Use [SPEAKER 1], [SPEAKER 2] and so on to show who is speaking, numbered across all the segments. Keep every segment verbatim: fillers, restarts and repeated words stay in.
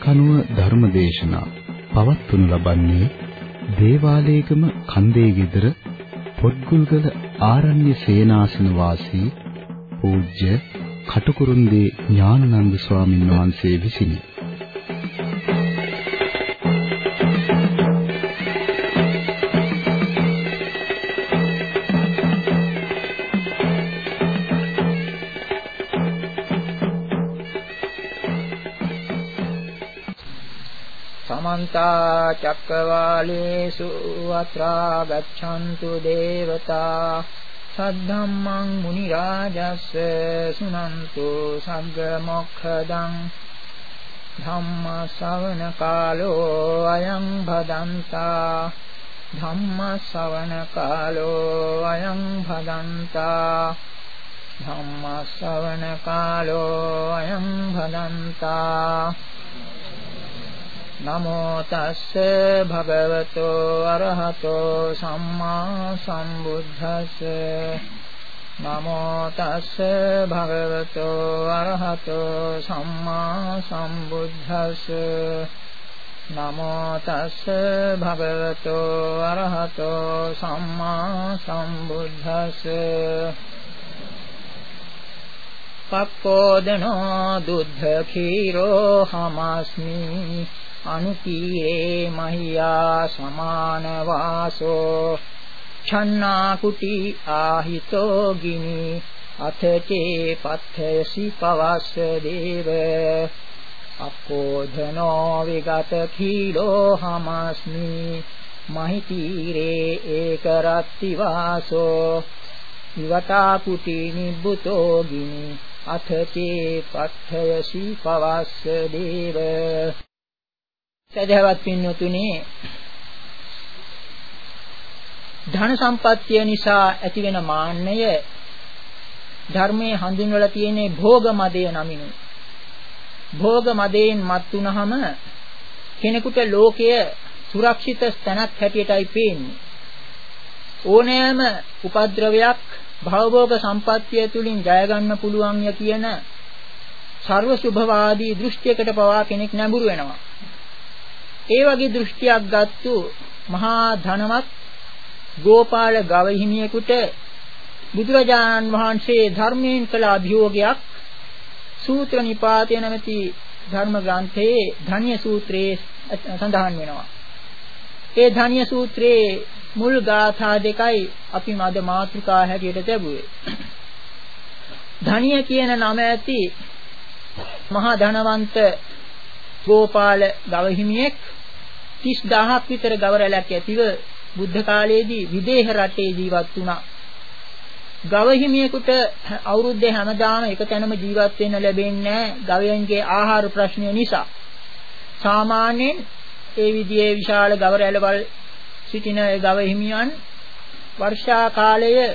[SPEAKER 1] කනුව ධර්මදේශනා පවත්වනු ලබන්නේ දේවාලේගම කන්දේ ගෙදර පොත්ගුල්ගල ආරණ්‍ය සේනාසන වාසී පූජ්‍ය කටුකුරුන්දී ඥානানন্দ ස්වාමින් වහන්සේ විසිනි.
[SPEAKER 2] समन्ता चक्रवालेषु अत्रा गच्छन्तु देवता सद्धम्मं मुनिराजस्य सुनन्तु सग्गमोक्षदं धम्म श्रवण कालो अयं भदन्ता धम्म श्रवण कालो अयं भदन्ता धम्म श्रवण कालो अयं भदन्ता नमो तस्से भगवतो अरहतो सम्मा सम्बुद्धस्से नमो तस्से भगवतो अरहतो सम्मा सम्बुद्धस्से नमो तस्से भगवतो अरहतो सम्मा सम्बुद्धस्से पक्कोदनो दुग्ध क्षीरो हमास्मि अनुतीरे मह्या समान वासो छन्ना कुटी आहितो गिनी अथ चे पथ्यसि पवस देव अक्कोधनो विगत खीलो हमस्मि महितीरे एकरत्ति वासो विवता कुटी निब्बुतो गिनी अथ चे पथ्यसि पवस देव සදහවත් පින්නතුනේ ධන සම්පත්තිය නිසා ඇතිවෙන මාන්නය ධර්මයේ හඳුන්වලා තියෙන්නේ භෝග මදය නමිනු. භෝග මදයෙන් මත් වුනහම කෙනෙකුට ලෝකය සුරක්ෂිත ස්ථනක් හැටියටයි පේන්නේ. ඕනෑම උපද්‍රවයක් භවභෝග සම්පත්තිය තුලින් ජය ගන්න පුළුවන් ය කියන සර්ව සුභවාදී දෘෂ්ටියකට පවා කෙනෙක් නැඹුරු වෙනවා. ඒ වගේ දෘෂ්ටියක් ගත්තු මහා ධනවත් ගෝපාල ගව හිමියෙකුට බුදුරජාණන් වහන්සේ ධර්මයෙන් කළ අභියෝගයක් සූත්‍ර නිපාතය නැමැති ධර්ම ග්‍රන්ථයේ ධාන්‍ය සූත්‍රයේ සඳහන් වෙනවා. ඒ ධාන්‍ය සූත්‍රයේ මුල් ගාථා දෙකයි අපි මද මාතෘකා හැටියට ලැබුවේ. ධාන්‍ය කියන නම ඇති මහා ධනවන්ත ගෝපාල ගව හිමියෙක් තිස් දහසක් විතර ගව රැලක් ඇතිව බුද්ධ කාලයේදී විදේහ රටේ ජීවත් වුණා. ගව හිමියෙකුට අවුරුද්දේ හැමදාම එක තැනම ජීවත් වෙන්න ලැබෙන්නේ නැහැ ගවයන්ගේ ආහාර ප්‍රශ්නය නිසා. සාමාන්‍යයෙන් ඒ විදිහේ විශාල ගව රැළවල් සිටින ගව හිමියන් වර්ෂා කාලයේ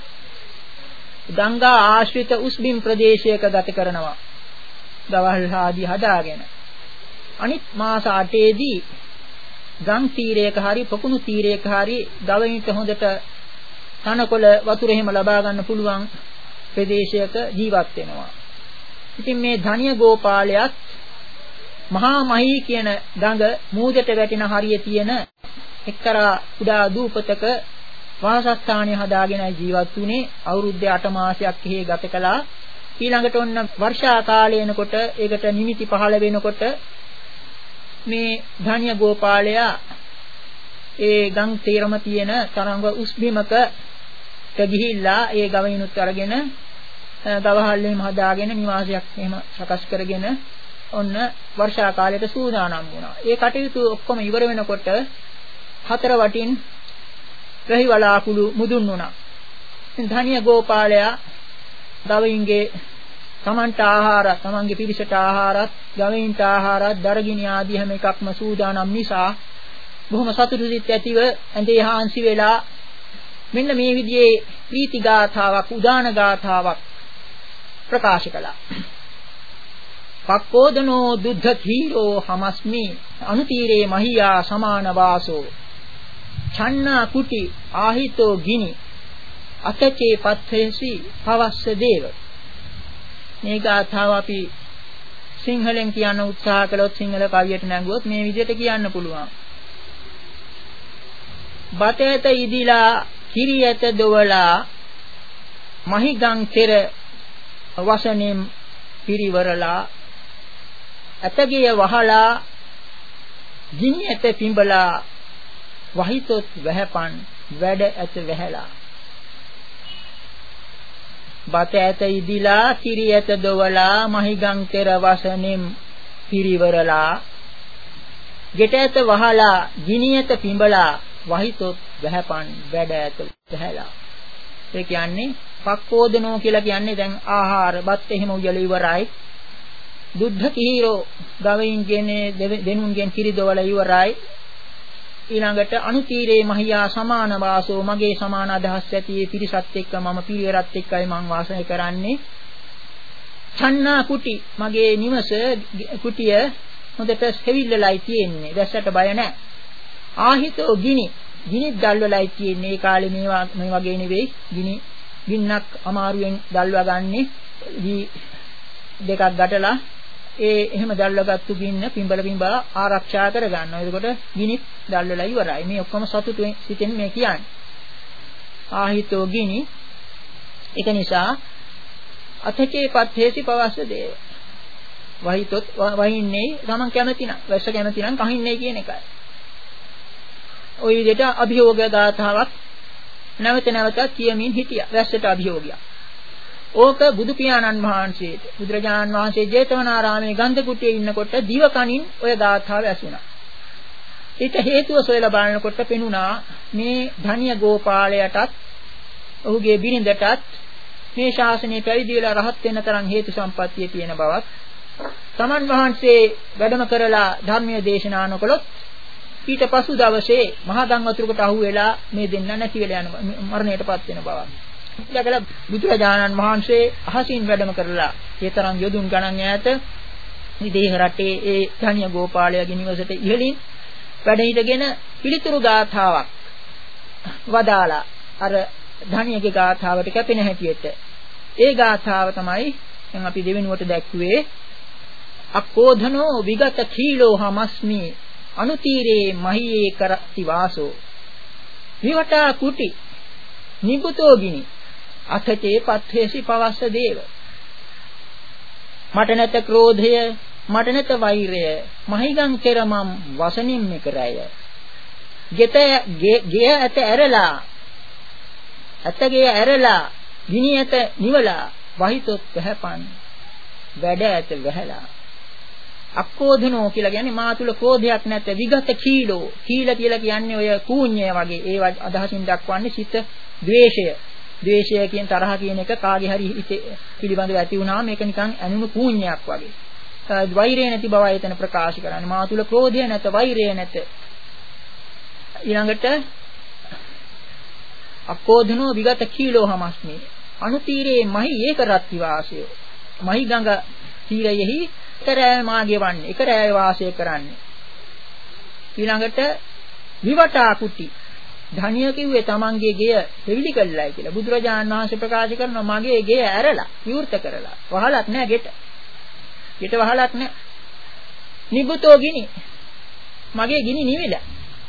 [SPEAKER 2] ගංගා ආශ්‍රිත උස්බිම් ප්‍රදේශයක ගත කරනවා. ගවල් ආදී හදාගෙන අනිත් මාස අටේදී ගම් තීරයක හරි පොකුණු තීරයක හරි ගවයින්ට හොඳට තනකොළ වතුර එහෙම ලබා ගන්න පුළුවන් ප්‍රදේශයක ජීවත් වෙනවා. ඉතින් මේ ධාන්‍ය ගෝපාලයාත් මහා මහී කියන ගඟ මූදට වැටෙන හරිය තියෙන එක්තරා කුඩා දූපතක වාසස්ථානය හදාගෙන ජීවත් වුණේ. අවුරුද්දේ අට මාසයක් එහි ගත කළා. ඊළඟට ඔන්න වර්ෂා කාලය එනකොට ඒකට නිමිති පහළ වෙනකොට මේ ධාන්‍ය ගෝපාලයා ඒ ගම් තීරම තියෙන තරංග උස්බිමකට ගිහිල්ලා ඒ ගවයිනුත් අරගෙන ගවහල්ලෙම හදාගෙන නිවාසයක් එහෙම සකස් කරගෙන ඔන්න වර්ෂා කාලයට සූදානම් වුණා. ඒ කටයුතු ඔක්කොම ඉවර වෙනකොට හතර වටින් රහි වලාකුළු මුදුන් වුණා. ඉතින් ධාන්‍ය ගෝපාලයා ගවයින්ගේ තමන්ට ආහාර, තමන්ගේ පිරිසට ආහාරත්, ගවයින්ට ආහාරත්, දරගිනි ආදී හැම එකක්ම සූදානම් නිසා බොහොම සතුටු සිත් ඇතිව ඇඳේ හාන්සි වෙලා මෙන්න මේ විදිහේ ප්‍රීති ගාථාවක්, උදාන ගාථාවක් ප්‍රකාශ කළා. පක්කෝදනෝ දුද්ධ තීරෝ හමස්මි අනුතීරේ මහියා සමාන වාසෝ ඡන්නා කුටි ආහිතෝ ගිනි අතචේ පත්ථේසි පවස්ස දේව. මේ ගාථාව අපි සිංහලෙන් කියන්න උත්සාහ කළොත් සිංහල කවියට නැංගුවොත් මේ විදිහට කියන්න පුළුවන්. බත ඇත ඉදිලා කිරි ඇත දොවලා මහිගම් කෙර වසනෙම් පිරිවරලා ඇතගේ වහලා ගිනි ඇත පිඹලා වහිතොත් වැහපන් වැඩ ඇත වැහැලා. බත ඇත ඉදිලා කිරි ඇත දොවලා මහිගම් කෙර වසනෙම් පිරිවරලා ගෙට ඇත වහලා ගිනි ඇත පිඹලා වහිතොත් වැහපන් වැඩ ඇත වැහැලා. ඒ කියන්නේ පක්කෝදනෝ කියලා කියන්නේ දැන් ආහාර බත් එහෙම උයල ඉවරයි. දුද්ධ කීරෝ ගවයින්ගෙන් දෙනුන්ගෙන් කිරි දොවලා ඉවරයි. ඊළඟට අනුතීරේ මහියා සමාන වාසෝ මගේ සමාන අදහස් ඇති පිරිසත් එක්ක මම පිරිවරත් එක්කයි මං වාසය කරන්නේ. ඡන්නා කුටි මගේ නිවස කුටිය හොඳට සෙවිල්ලලයි තියෙන්නේ. දැස්සට බය නැහැ. ආහිතෝ ගිනි ගිනිත් දැල්වලයි තියෙන්නේ. ඒ කාලේ මේවා මේ වගේ නෙවෙයි. ගිනි ගින්නක් අමාරුවෙන් දැල්වා ගන්නෙ දෙකක් ගැටලා ඒ එහෙම දැල්වගත්තු ගින්න පිඹල පිඹලා ආරක්ෂා කර ගන්නවා. එතකොට ගිනිත් දැල්වලා ඉවරයි. මේ ඔක්කොම සතුටුෙන් සිටින් මේ කියන්නේ. ආහිතෝ ගිනි. ඒක නිසා අතකේ පත්තේසි පවස්ස දේව. වහිතොත් වහින්නේ තමන් කැමති නම්, වැස්ස කැමති නම් කහින්නේ කියන එකයි. ওই විදිහට අභියෝග ගාථාවක් නැවත නැවතත් කියමින් හිටියා. වැස්සට අභියෝගයක්. ඕක බුදු පියාණන් වහන්සේට බුදුරජාණන් වහන්සේ ජේතවනාරාමේ ගන්ධ කුටියේ ඉන්නකොට දිව කනින් ඔය ගාථාව ඇසුණා. ඊට හේතුව සොයලා බලනකොට පෙනුණා මේ ධනිය ගෝපාලයටත් ඔහුගේ බිරිඳටත් මේ ශාසනය පැවිදි වෙලා රහත් වෙන තරම් හේතු සම්පත්තිය තියෙන බවත්, තමන් වහන්සේ වැඩම කරලා ධර්මයේ දේශනා නොකළොත් ඊට පසු දවසේ මහා ගම් වතුරකට අහු වෙලා මේ දෙන්න නැති වෙලා යන මරණයටපත් වෙන බවක්. ඊළඟට බුදුරජාණන් වහන්සේ අහසින් වැඩම කරලා ඒ තරම් යොදුන් ගණන් ඈත විදේහ රටේ ඒ ධනිය ගෝපාලයාගේ නිවසට ඉහළින් වැඩ හිටගෙන පිළිතුරු ගාථාවක් වදාලා අර ධනියගේ ගාථාවට කැපෙන හැටියට ඒ ගාථාව තමයි දැන් අපි දෙවෙනුවට දැක්ුවේ. අක්කෝධනෝ විගත කීලෝ හමස්මි අනුතීරේ මහියේ කරති වාසෝ විවටා කුටි නිබුතෝ ගිනි අතචේ පත්තේසි පවස්ස දේව. මට නැත ක්‍රෝධය මට නැත වෛරය මහිගම් කෙරමම් වසනින් මෙකරය. ගෙත ගේ ඇත ඇරලා ඇතගේ ඇරලා ගිනි ඇත නිවලා වහිතොත් වැහපන් වැඩ ඇත වැහැලා. අක්කෝධනෝ කියලා කියන්නේ මා තුල ක්‍රෝධයක් නැත. විගත කීලෝ කීල කියලා කියන්නේ ඔය කූඤ්ඤය වගේ ඒ අදහසින් දක්වන්නේ සිත ද්වේෂය. ද්වේෂය කියන තරහ කියන එක කාගේ හරි පිළිබඳව ඇති වුණාම මේක නිකන් ඇනුණු කූඤ්ඤයක් වගේ. වෛරය නැති බව එතන ප්‍රකාශ කරන්නේ. මා තුල ක්‍රෝධය නැත, වෛරය නැත. ඊළඟට අක්කෝධනෝ විගත කීලෝ හමස්මි අනුතීරේ මහි ඒක රත්ති වාසය. මහි ගඟ තීරයෙහි කරෑ මාගේ වන්නේ එක රෑ වාසය කරන්නේ. ඊළඟට විවටා කුටි ධනිය කිව්වේ තමන්ගේ ගෙය දෙවිලි කළායි කියලා. බුදුරජාණන් වහන්සේ ප්‍රකාශ කරනවා මගේ ගෙය ඇරලා විවෘත කරලා. වහලක් නැහැ ගෙට. ගෙට වහලක් නැහැ. නිබුතෝ ගිනි මගේ ගිනි නිවිලා.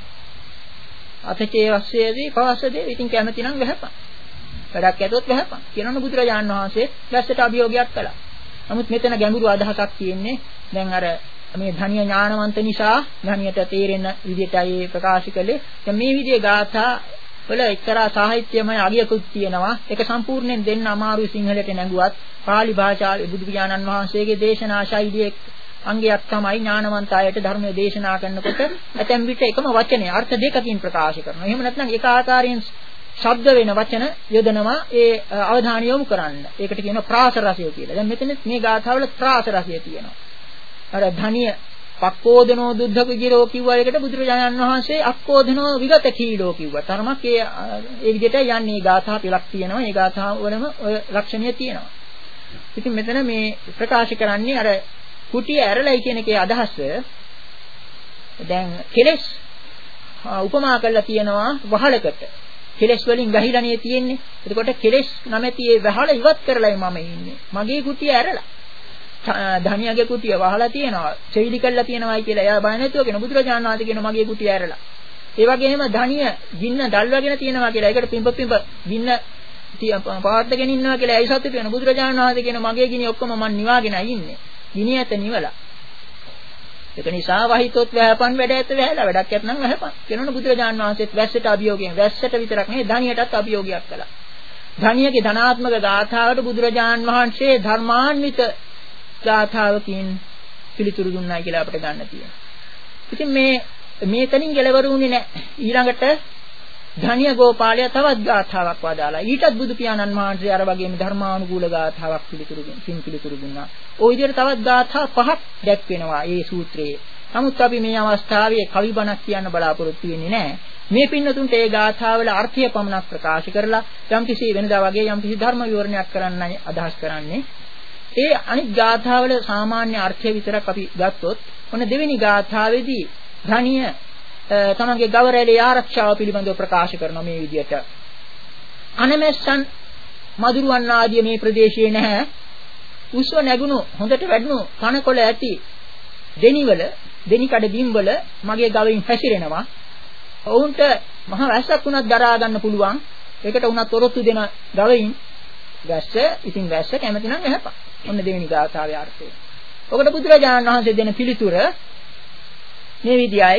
[SPEAKER 2] අතචේ වස්සේදී පවස්සදී ඉතින් කැමති නම් වැහපන්. වැඩක් ඇතොත් වැහපන්. කියනවනේ බුදුරජාණන් වහන්සේ දැස්සට අභියෝගයක් කළා. නමුත් මෙතන ගැඹුරු අදහසක් තියෙන්නේ. දැන් අර මේ ධනිය ඥානවන්ත නිසා ධනියට තේරෙන විදිහටයි ප්‍රකාශ කළේ. දැන් මේ විදිහේ ගාථා වල එක්තරා සාහිත්‍යමය අගයකුත් තියෙනවා. ඒක සම්පූර්ණයෙන් දෙන්න අමාරුයි සිංහලට නැඟුවත්. පාලි භාෂාවේ බුදු පියාණන් වහන්සේගේ දේශනා ශෛලියේ අංගයක් තමයි ඥානවන්ත අයට ධර්මයේ දේශනා කරනකොට ඇතැම් විට එකම වචනේ අර්ථ දෙකකින් ප්‍රකාශ කරනවා. එහෙම නැත්නම් එක ආකාරයෙන් ශබ්ද වෙන වචන යොදනවා ඒ අවධානය යොමු කරන්න. ඒකට කියනවා ප්‍රාස රසය කියලා. දැන් මෙතන මේ ගාථාවල ප්‍රාස රසය තියෙනවා. අර ධනිය පක්කෝදනෝ දුද්ධ කුජිරෝ කිව්වා එකට බුදුරජාණන් වහන්සේ අක්කෝදනෝ විගත කීලෝ කිව්වා. තරමක් ඒ ඒ විදිහට යන්නේ ගාථා පිළක් තියෙනවා. ඒ ගාථා වලම ඔය ලක්ෂණිය තියෙනවා. ඉතින් මෙතන මේ ප්‍රකාශ කරන්නේ අර කුටිය ඇරලයි කියන එකේ අදහස. දැන් කෙලස් උපමා කරලා තියෙනවා වහලකට. කෙලස් වලින් වැහිලානේ තියෙන්නේ. එතකොට කෙලස් නැමැති ඒ වහල ඉවත් කරලායි මම ඉන්නේ. මගේ කුටිය ඇරලා. ධනියගේ කුටිය වහලා තියෙනවා, සෙවිලි කරලා තියෙනවායි කියලා එයා බය නැතුව කියන බුදුරජාණන් වහන්සේ කියන මගේ කුටිය ඇරලා. ඒ වගේම ධනිය ගින්න දැල්වගෙන තියෙනවා කියලා ඒකට පිඹ පිඹ ගින්න පවත්වාගෙන ඉන්නවා කියලා ඇයි සතුටු වෙන බුදුරජාණන් වහන්සේ කියන මගේ ගිනි ඔක්කොම මන් නිවාගෙන ඉන්නේ. ගිනි ඇත නිවලා. ඒක නිසා වහිතොත් වැහපන් වැඩ ඇත වැහැලා වැඩක් නැත්නම් වැහපන්. කියනවනේ බුදුරජාණන් වහන්සේත් වැස්සට අභියෝගයෙන් වැස්සට විතරක් නෙවෙයි ධනියටත් අභියෝගයක් කළා. ධනියගේ ධනාත්මක ගාථාවට බුදුරජාණන් වහන්සේ ධර්මාන්විත ගාථාවකින් පිළිතුරු දුන්නා කියලා අපිට ගන්න තියෙනවා. ඉතින් මේ මේතනින් ගැලවරුනේ නැහැ. ඊළඟට ධනිය ගෝපාලය තවත් ගාථාවක් වදාලා. ඊටත් බුදු පියාණන් වහන්සේ අර වගේම ධර්මානුකූල ගාථාවක් පිළිතුරු දුන්නා. පිළිතුරු දුන්නා. ওই විදිහට තවත් ගාථා පහක් දැක්වෙනවා මේ සූත්‍රයේ. නමුත් අපි මේ අවස්ථාවේ කවි බණක් කියන්න බලාපොරොත්තු වෙන්නේ නැහැ. මේ පින්නතුන්ට ඒ ගාථාවල අර්ථය පමණක් ප්‍රකාශ කරලා යම්කිසි වෙනදා වගේ යම්කිසි ධර්ම විවරණයක් කරන්නයි අදහස් කරන්නේ. ඒ අනිත් ගාථාවල සාමාන්‍ය අර්ථය විතරක් අපි ගත්තොත් ඔන්න දෙවෙනි ගාථාවේදී ධනිය තමගේ ගවරැලේ ආරක්ෂාව පිළිබඳව ප්‍රකාශ කරන මේ විදිහට අනමෙස්සන් මදුරුවන් ආදී මේ ප්‍රදේශයේ නැහැ. උස්ව නැගුණු හොඳට වැඩුණු කනකොළ ඇති දෙනිවල දෙනිකඩ බිම්වල මගේ ගවයින් හැසිරෙනවා. ඔවුන්ට මහ වැස්සක් වුණත් දරා ගන්න පුළුවන්. ඒකට උනත් ඔරොත්තු දෙන ගවයින් වැස්ස ඉතින් වැස්ස කැමති නම් එහපන්. ඔන්න දෙවෙනි ගාථාවේ අර්ථය. ඔකට බුදුරජාණන් වහන්සේ දෙන පිළිතුර මේ විදියයි.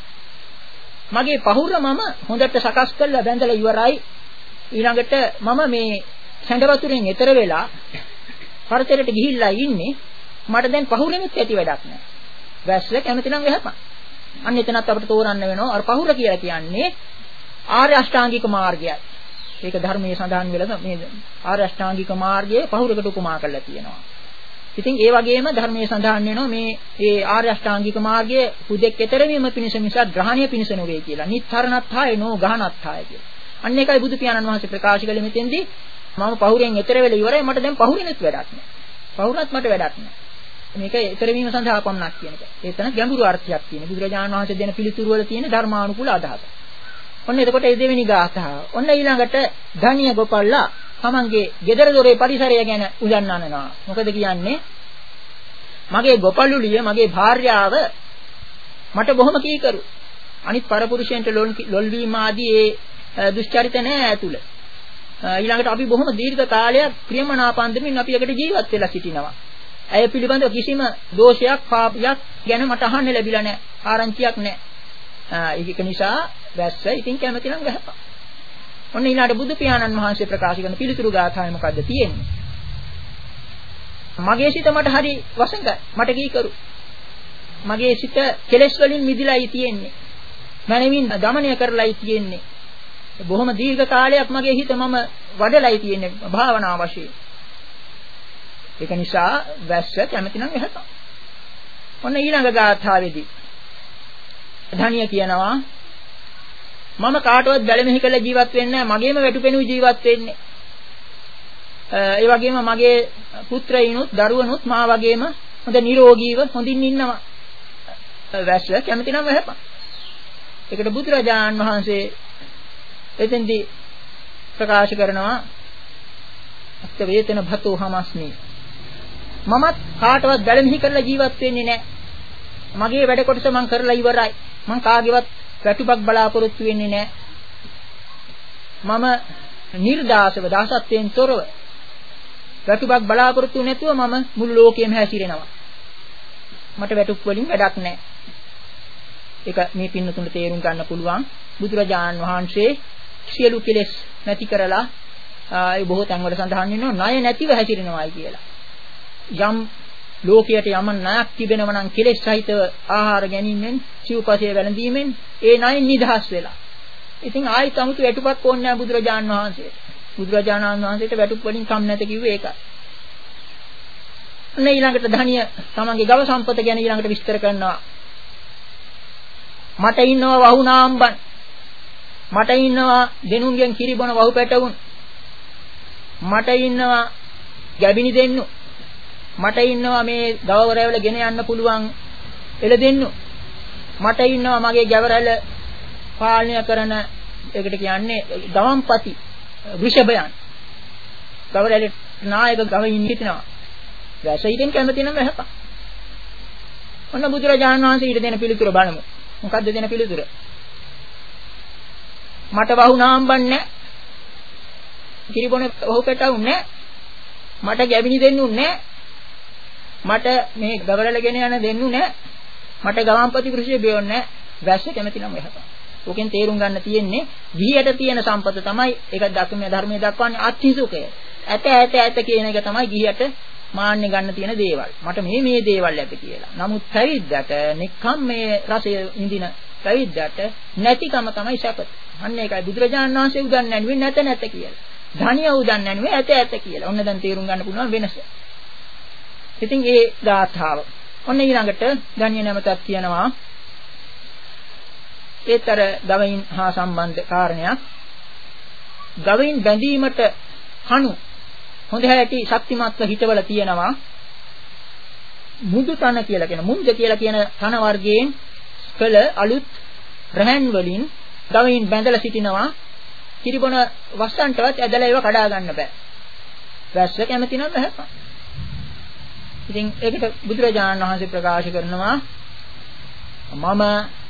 [SPEAKER 2] මගේ පහුර මම හොඳට සකස් කරලා බැඳලා ඉවරයි. ඊළඟට මම මේ සැඬ වතුරෙන් එතර වෙලා පරතරයට ගිහිල්ලා ඉන්නේ. මට දැන් පහුරෙමුත් ඇති වැඩක් නැහැ. වැස්ස කැමති නම් එහපන්. අන්න එතනත් අපිට තෝරන්න වෙනවා. අර පහුර කියලා කියන්නේ ආර්ය අෂ්ටාංගික මාර්ගයයි. ඒක ධර්මයේ සඳහන් වෙලා මේ ආර්ය අෂ්ටාංගික මාර්ගයේ පහුරකට උපමා කරලා තියෙනවා. ඉතින් ඒ වගේම ධර්මයේ සඳහන් වෙනවා මේ ඒ ආර්ය අෂ්ටාංගික මාර්ගයේ හුදෙක් ඊතරවීම පිණිස මිස ග්‍රහණීය පිණිස නොවේ කියලා. නිත්තරණත්හාය නෝ ගහනත්හාය කියලා. අන්න ඒකයි බුදු පියාණන් වහන්සේ ප්‍රකාශ කළේ මෙතෙන්දී මම පහුරෙන් ඊතර වෙලා ඉවරයි මට දැන් පහුරිනුත් වැඩක් නැහැ. පහුරත් මට වැඩක් නැහැ. මේක ඊතරවීම සඳහා පමණක් කියන එක. ඒ තන ගැඹුරු අර්ථයක් තියෙන. බුදුරජාණන් වහන්සේ දෙන පිළිතුරු වල තියෙන ධර්මානුකූල අදහස. ඔන්න එතකොට මේ දෙවෙනි ගාථාව. ඔන්න ඊළඟට ධනිය ගොපල්ලා තමන්ගේ ගෙදර දොරේ පරිසරය ගැන උදන්වනවා. මොකද කියන්නේ? මගේ ගොපල්ලුලිය මගේ භාර්යාව මට බොහොම කීකරු. අනිත් පරපුරුෂයන්ට ලොල් වීම ආදී ඒ දුෂ්චරිත නැහැ ඇතුළ. ඊළඟට අපි බොහොම දීර්ඝ කාලයක් ප්‍රියමනාපන්දමින් අපි එකට ජීවත් වෙලා සිටිනවා. ඇය පිළිබඳව කිසිම දෝෂයක් පාපයක් ගැන මට අහන්න ලැබිලා නැහැ. ආරංචියක් නැහැ. ඒක නිසා වැස්ස ඉතින් කැමති නම් ගහපන්. ඔන්න ඊළඟට බුදු පියාණන් වහන්සේ ප්‍රකාශ කරන පිළිතුරු ගාථාවේ මොකද්ද තියෙන්නේ? මගේ සිත මට හරි වසඟයි. මට කීකරු. මගේ සිත කෙලෙස් වලින් මිදිලායි තියෙන්නේ. මනමින් දමනය කරලායි තියෙන්නේ. බොහොම දීර්ඝ කාලයක් මගේ හිත මම වඩලායි තියෙන්නේ භාවනා වශයෙන්. ඒක නිසා වැස්ස කැමති නම් එහපන්. ඔන්න ඊළඟ ගාථාවේදී ධනිය කියනවා මම කාටවත් බැලෙමෙහි කළ ජීවත් වෙන්නේ නැහැ. මගේම වැටුපෙනු ජීවත් වෙන්නේ. ඒ වගේම මගේ පුත්‍රයිනුත් දරුවනුත් මා වගේම හොඳ නිරෝගීව හොඳින් ඉන්නවා. වැස්ස කැමති නම් එහපන්. ඒකට බුදුරජාණන් වහන්සේ එතෙන්දී ප්‍රකාශ කරනවා අත්ත වේතන භතෝ හමස්මි. මමත් කාටවත් බැලෙමෙහි කරලා ජීවත් වෙන්නේ නැහැ. මගේ වැඩ කොටස මම කරලා ඉවරයි. මම කාගේවත් වැටුපක් බලාපොරොත්තු වෙන්නේ නැහැ. මම නිර්දාසව දාසත්වයෙන් තොරව වැටුපක් බලාපොරොත්තු නැතුව මම මුළු ලෝකෙම හැසිරෙනවා. මට වැටුප් වලින් වැඩක් නැහැ. ඒක මේ පින්නතුන්ට තේරුම් ගන්න පුළුවන්. බුදුරජාණන් වහන්සේ සියලු කෙලෙස් නැති කරලා ඒ බොහෝ තැන්වල සඳහන් වෙනවා ණය නැතිව හැසිරෙනවායි කියලා. යම් ලෝකයට යම ණයක් තිබෙනවා නම් කෙලෙස් සහිතව ආහාර ගැනීමෙන් සිව්පසයේ වැළඳීමෙන් ඒ ණයෙන් නිදහස් වෙලා. ඉතින් ආයෙත් 아무තු වැටුපක් ඕනේ නැහැ බුදුරජාණන් වහන්සේට. බුදුරජාණන් වහන්සේට වැටුප් වලින් කම් නැත කිව්වේ ඒකයි. අන්න ඊළඟට ධනිය තමන්ගේ ගව සම්පත ගැන ඊළඟට විස්තර කරනවා. මට ඉන්නවා වහු නාම්බන්. මට ඉන්නවා දෙනුන්ගෙන් කිරි බොන වහු පැටවුන්. මට ඉන්නවා ගැබිනි දෙන්නු. මට ඉන්නවා මේ ගවවරයවල ගෙන යන්න පුළුවන් එළ දෙන්නු. මට ඉන්නවා මගේ ගැවරැල පාලනය කරන ඒකට කියන්නේ ගවම්පති වෘෂභයන්. ගවරැලේ නායක ගවයින් හිටිනවා. වැස්ස හිතෙන් කැමති නම් වැහපන්. ඔන්න බුදුරජාණන් වහන්සේ ඊට දෙන පිළිතුර බලමු. මොකද්ද දෙන පිළිතුර? මට වහු නාම්බන්නේ නැහැ. කිරිබොන ඔහු පෙටවුන්නේ නැහැ. මට ගැබිනි දෙන්නුන්නේ නැහැ. මට මේ ගවරලගෙන යන දෙන්නු නැහැ. මට ගවම්පති කෘෂිය බියෝන්නේ නැහැ. වැස්ස කැමති නම් වැහපන්. ඕකෙන් තේරුම් ගන්න තියෙන්නේ ගිහියට තියෙන සම්පත තමයි ඒක ධර්මයේ ධර්මයේ දක්වන්නේ අත්හිසුකය. ඇත ඇත ඇත කියන එක තමයි ගිහියට මාන්නේ ගන්න තියෙන දේවල්. මට මේ මේ දේවල් ඇත කියලා. නමුත් පැවිද්දට නිකම් මේ රසය ඉඳින පැවිද්දට නැතිකම තමයි සැපත. අන්න ඒකයි බුදුරජාණන් වහන්සේ උදන්නේ නැන්නේ නැත නැත කියලා. ධනිය උදන්නේ නැන්නේ ඇත ඇත කියලා. ඔන්න දැන් තේරුම් ගන්න පුළුවන් වෙනස. ඉතින් ඒ ගාථාව. ඔන්න ඊළඟට ධනිය නැමතක් කියනවා. ඒතර ගවයින් හා සම්බන්ධ කාරණයක්. ගවයින් බැඳීමට කණු හොඳ හැටි ශක්තිමත්ව හිතවල තියෙනවා. මුදු තන කියලා කියන මුංජ කියලා කියන තන වර්ගයෙන් කළ අලුත් රහන් වලින් ගවයින් බැඳලා සිටිනවා. කිරිබොන වස්සන්ටවත් ඇදලා ඒව කඩා ගන්න බෑ. වැස්ස කැමති නම් වැහපන්. ඉතින් ඒකට බුදුරජාණන් වහන්සේ ප්‍රකාශ කරනවා මම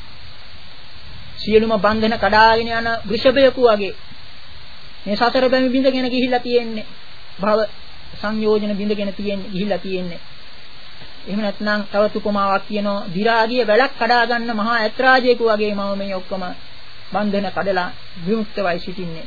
[SPEAKER 2] සියලුම බන්ධන කඩාගෙන යන වෘෂභයකු වගේ මේ සතර බැමි බින්දගෙන ගිහිල්ලා තියෙන්නේ. භව සංයෝජන බින්දගෙන තියෙන්නේ ගිහිල්ලා තියෙන්නේ. එහෙම නැත්නම් තවත් උපමාවක් කියනවා දි รา ගිය වැලක් කඩා ගන්න මහා ඇත්රාජයෙකු වගේ මම මේ ඔක්කොම බන්ධන කඩලා විමුක්තවයි සිටින්නේ.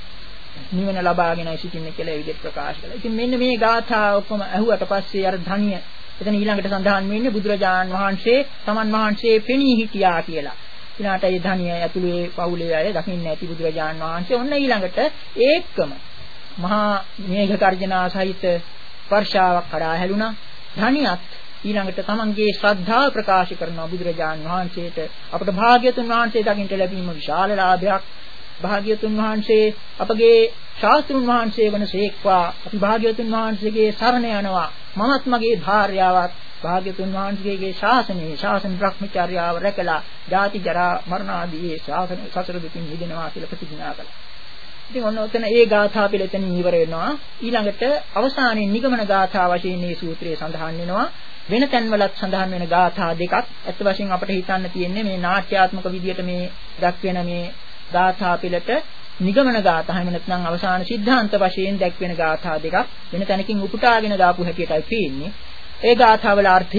[SPEAKER 2] නිවන ලබාගෙනයි සිටින්නේ කියලා ඒ විදිහට ප්‍රකාශ කළා. ඉතින් මෙන්න මේ ගාථා ඔක්කොම ඇහුවට පස්සේ අර ධනිය එතන ඊළඟට සඳහන් වෙන්නේ බුදුරජාණන් වහන්සේ තමන් වහන්සේ පෙනී හිටියා කියලා. ඊළාට ඒ ධනිය ඇතුළු ඒ පවුලේ අය දකින්න ඇති බුදුරජාණන් වහන්සේ ඔන්න ඊළඟට ඒකම මහා මේඝ කර්ජනා සහිත වර්ෂාවක් කඩා හැලුණා. ධනියත් ඊළඟට තමන්ගේ ශ්‍රද්ධාව ප්‍රකාශ කරනවා බුදුරජාණන් වහන්සේට. අපට භාග්‍යතුන් වහන්සේ දකින්න ලැබීම විශාල ලාභයක්. භාග්‍යතුන් වහන්සේ අපගේ ශාස්ත්‍රුන් වහන්සේ වනසේක්වා අපි භාග්‍යතුන් වහන්සේගේ සරණ යනවා. මමත් මගේ භාර්යාවත් භාග්‍යතුන් වහන්සේගේ ශාසනයේ ශාසන බ්‍රහ්මචර්යාව රැකලා ජාති ජරා මරණ ආදී ශාසන සසර දුකින් මිදෙනවා කියලා ප්‍රතිඥා කළා. ඉතින් ඔන්න ඔතන ඒ ගාථා පිළිතෙන් ඉවර වෙනවා. ඊළඟට අවසානයේ නිගමන ගාථා වශයෙන් මේ සූත්‍රයේ සඳහන් වෙනවා. වෙන තැන්වලත් සඳහන් වෙන ගාථා දෙකක්. අත් වශයෙන් අපිට හිතන්න තියෙන්නේ මේ නාට්‍යාත්මක විදියට මේ දක්වන මේ ගාථා පිළට නිගමන ගාථා හැම නැත්නම් අවසාන සිද්ධාන්ත වශයෙන් දැක්වෙන ගාථා දෙකක්. වෙන තැනකින් උපුටාගෙන දාපු හැටියටයි පේන්නේ. ඒ ගාථාවල අර්ථය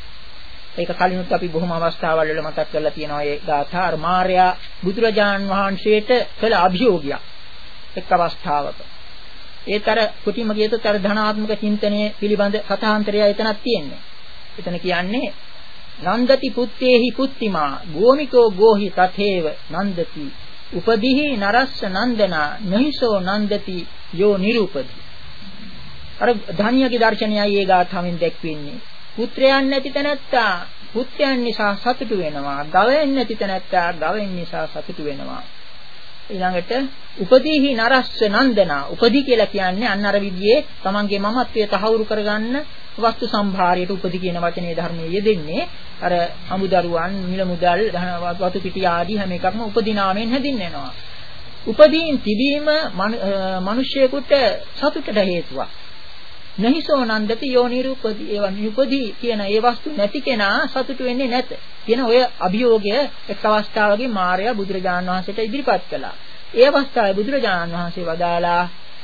[SPEAKER 2] ඒක කලිනුත් අපි බොහොම අවස්ථාවල් වල මතක් කරලා තියෙනවා. ඒ ගාථා අර මාර්යා බුදුරජාන් වහන්සේට කළ අභියෝගයක් එක් අවස්ථාවක. ඒතර කුටිම කියතොත් අර ධනාත්මක චින්තනයේ පිළිබඳ කථාන්තරය එතනක් තියෙන්නේ. එතන කියන්නේ නන්දති පුත්තේහි පුත්තිමා ගෝමිකෝ ගෝහි තතේව නන්දති උපදීහි නරස්ස නන්දනා නහිසෝ නන්දති යෝ නිරූපති. අර ධානියගේ දර්ශනයයි ඒ ගාථාවෙන් දැක්වෙන්නේ. පුත්‍රයන් නැති තැනැත්තා පුත්‍රයන් නිසා සතුටු වෙනවා. ගවයන් නැති තැනැත්තා ගවයන් නිසා සතුටු වෙනවා. ඊළඟට උපදීහි නරස්ස නන්දනා උපදී කියලා කියන්නේ අන්න අර විදිහේ තමන්ගේ මමත්වයේ තහවුරු කරගන්න වස්තු සම්භාරයට උපදී කියන වචනේ ධර්මයේ යෙදෙන්නේ. අර අමුදරුවන් මිල මුදල් වතු පිටි ආදී හැම එකක්ම උපදී නාමයෙන් හැදින්වෙනවා. උපදීන් තිබීම මිනිසෙකුට සතුටට හේතුවක්. නහිසෝ නන්දති යෝ නිරූපදී ඒවා නිරූපදී කියන ඒ වස්තු නැති කෙනා සතුටු වෙන්නේ නැත කියන ඔය අභියෝගය එක් අවස්ථාවකදී මාර්යා බුදුරජාණන් වහන්සේට ඉදිරිපත් කළා. ඒ අවස්ථාවේ බුදුරජාණන් වහන්සේ වදාලා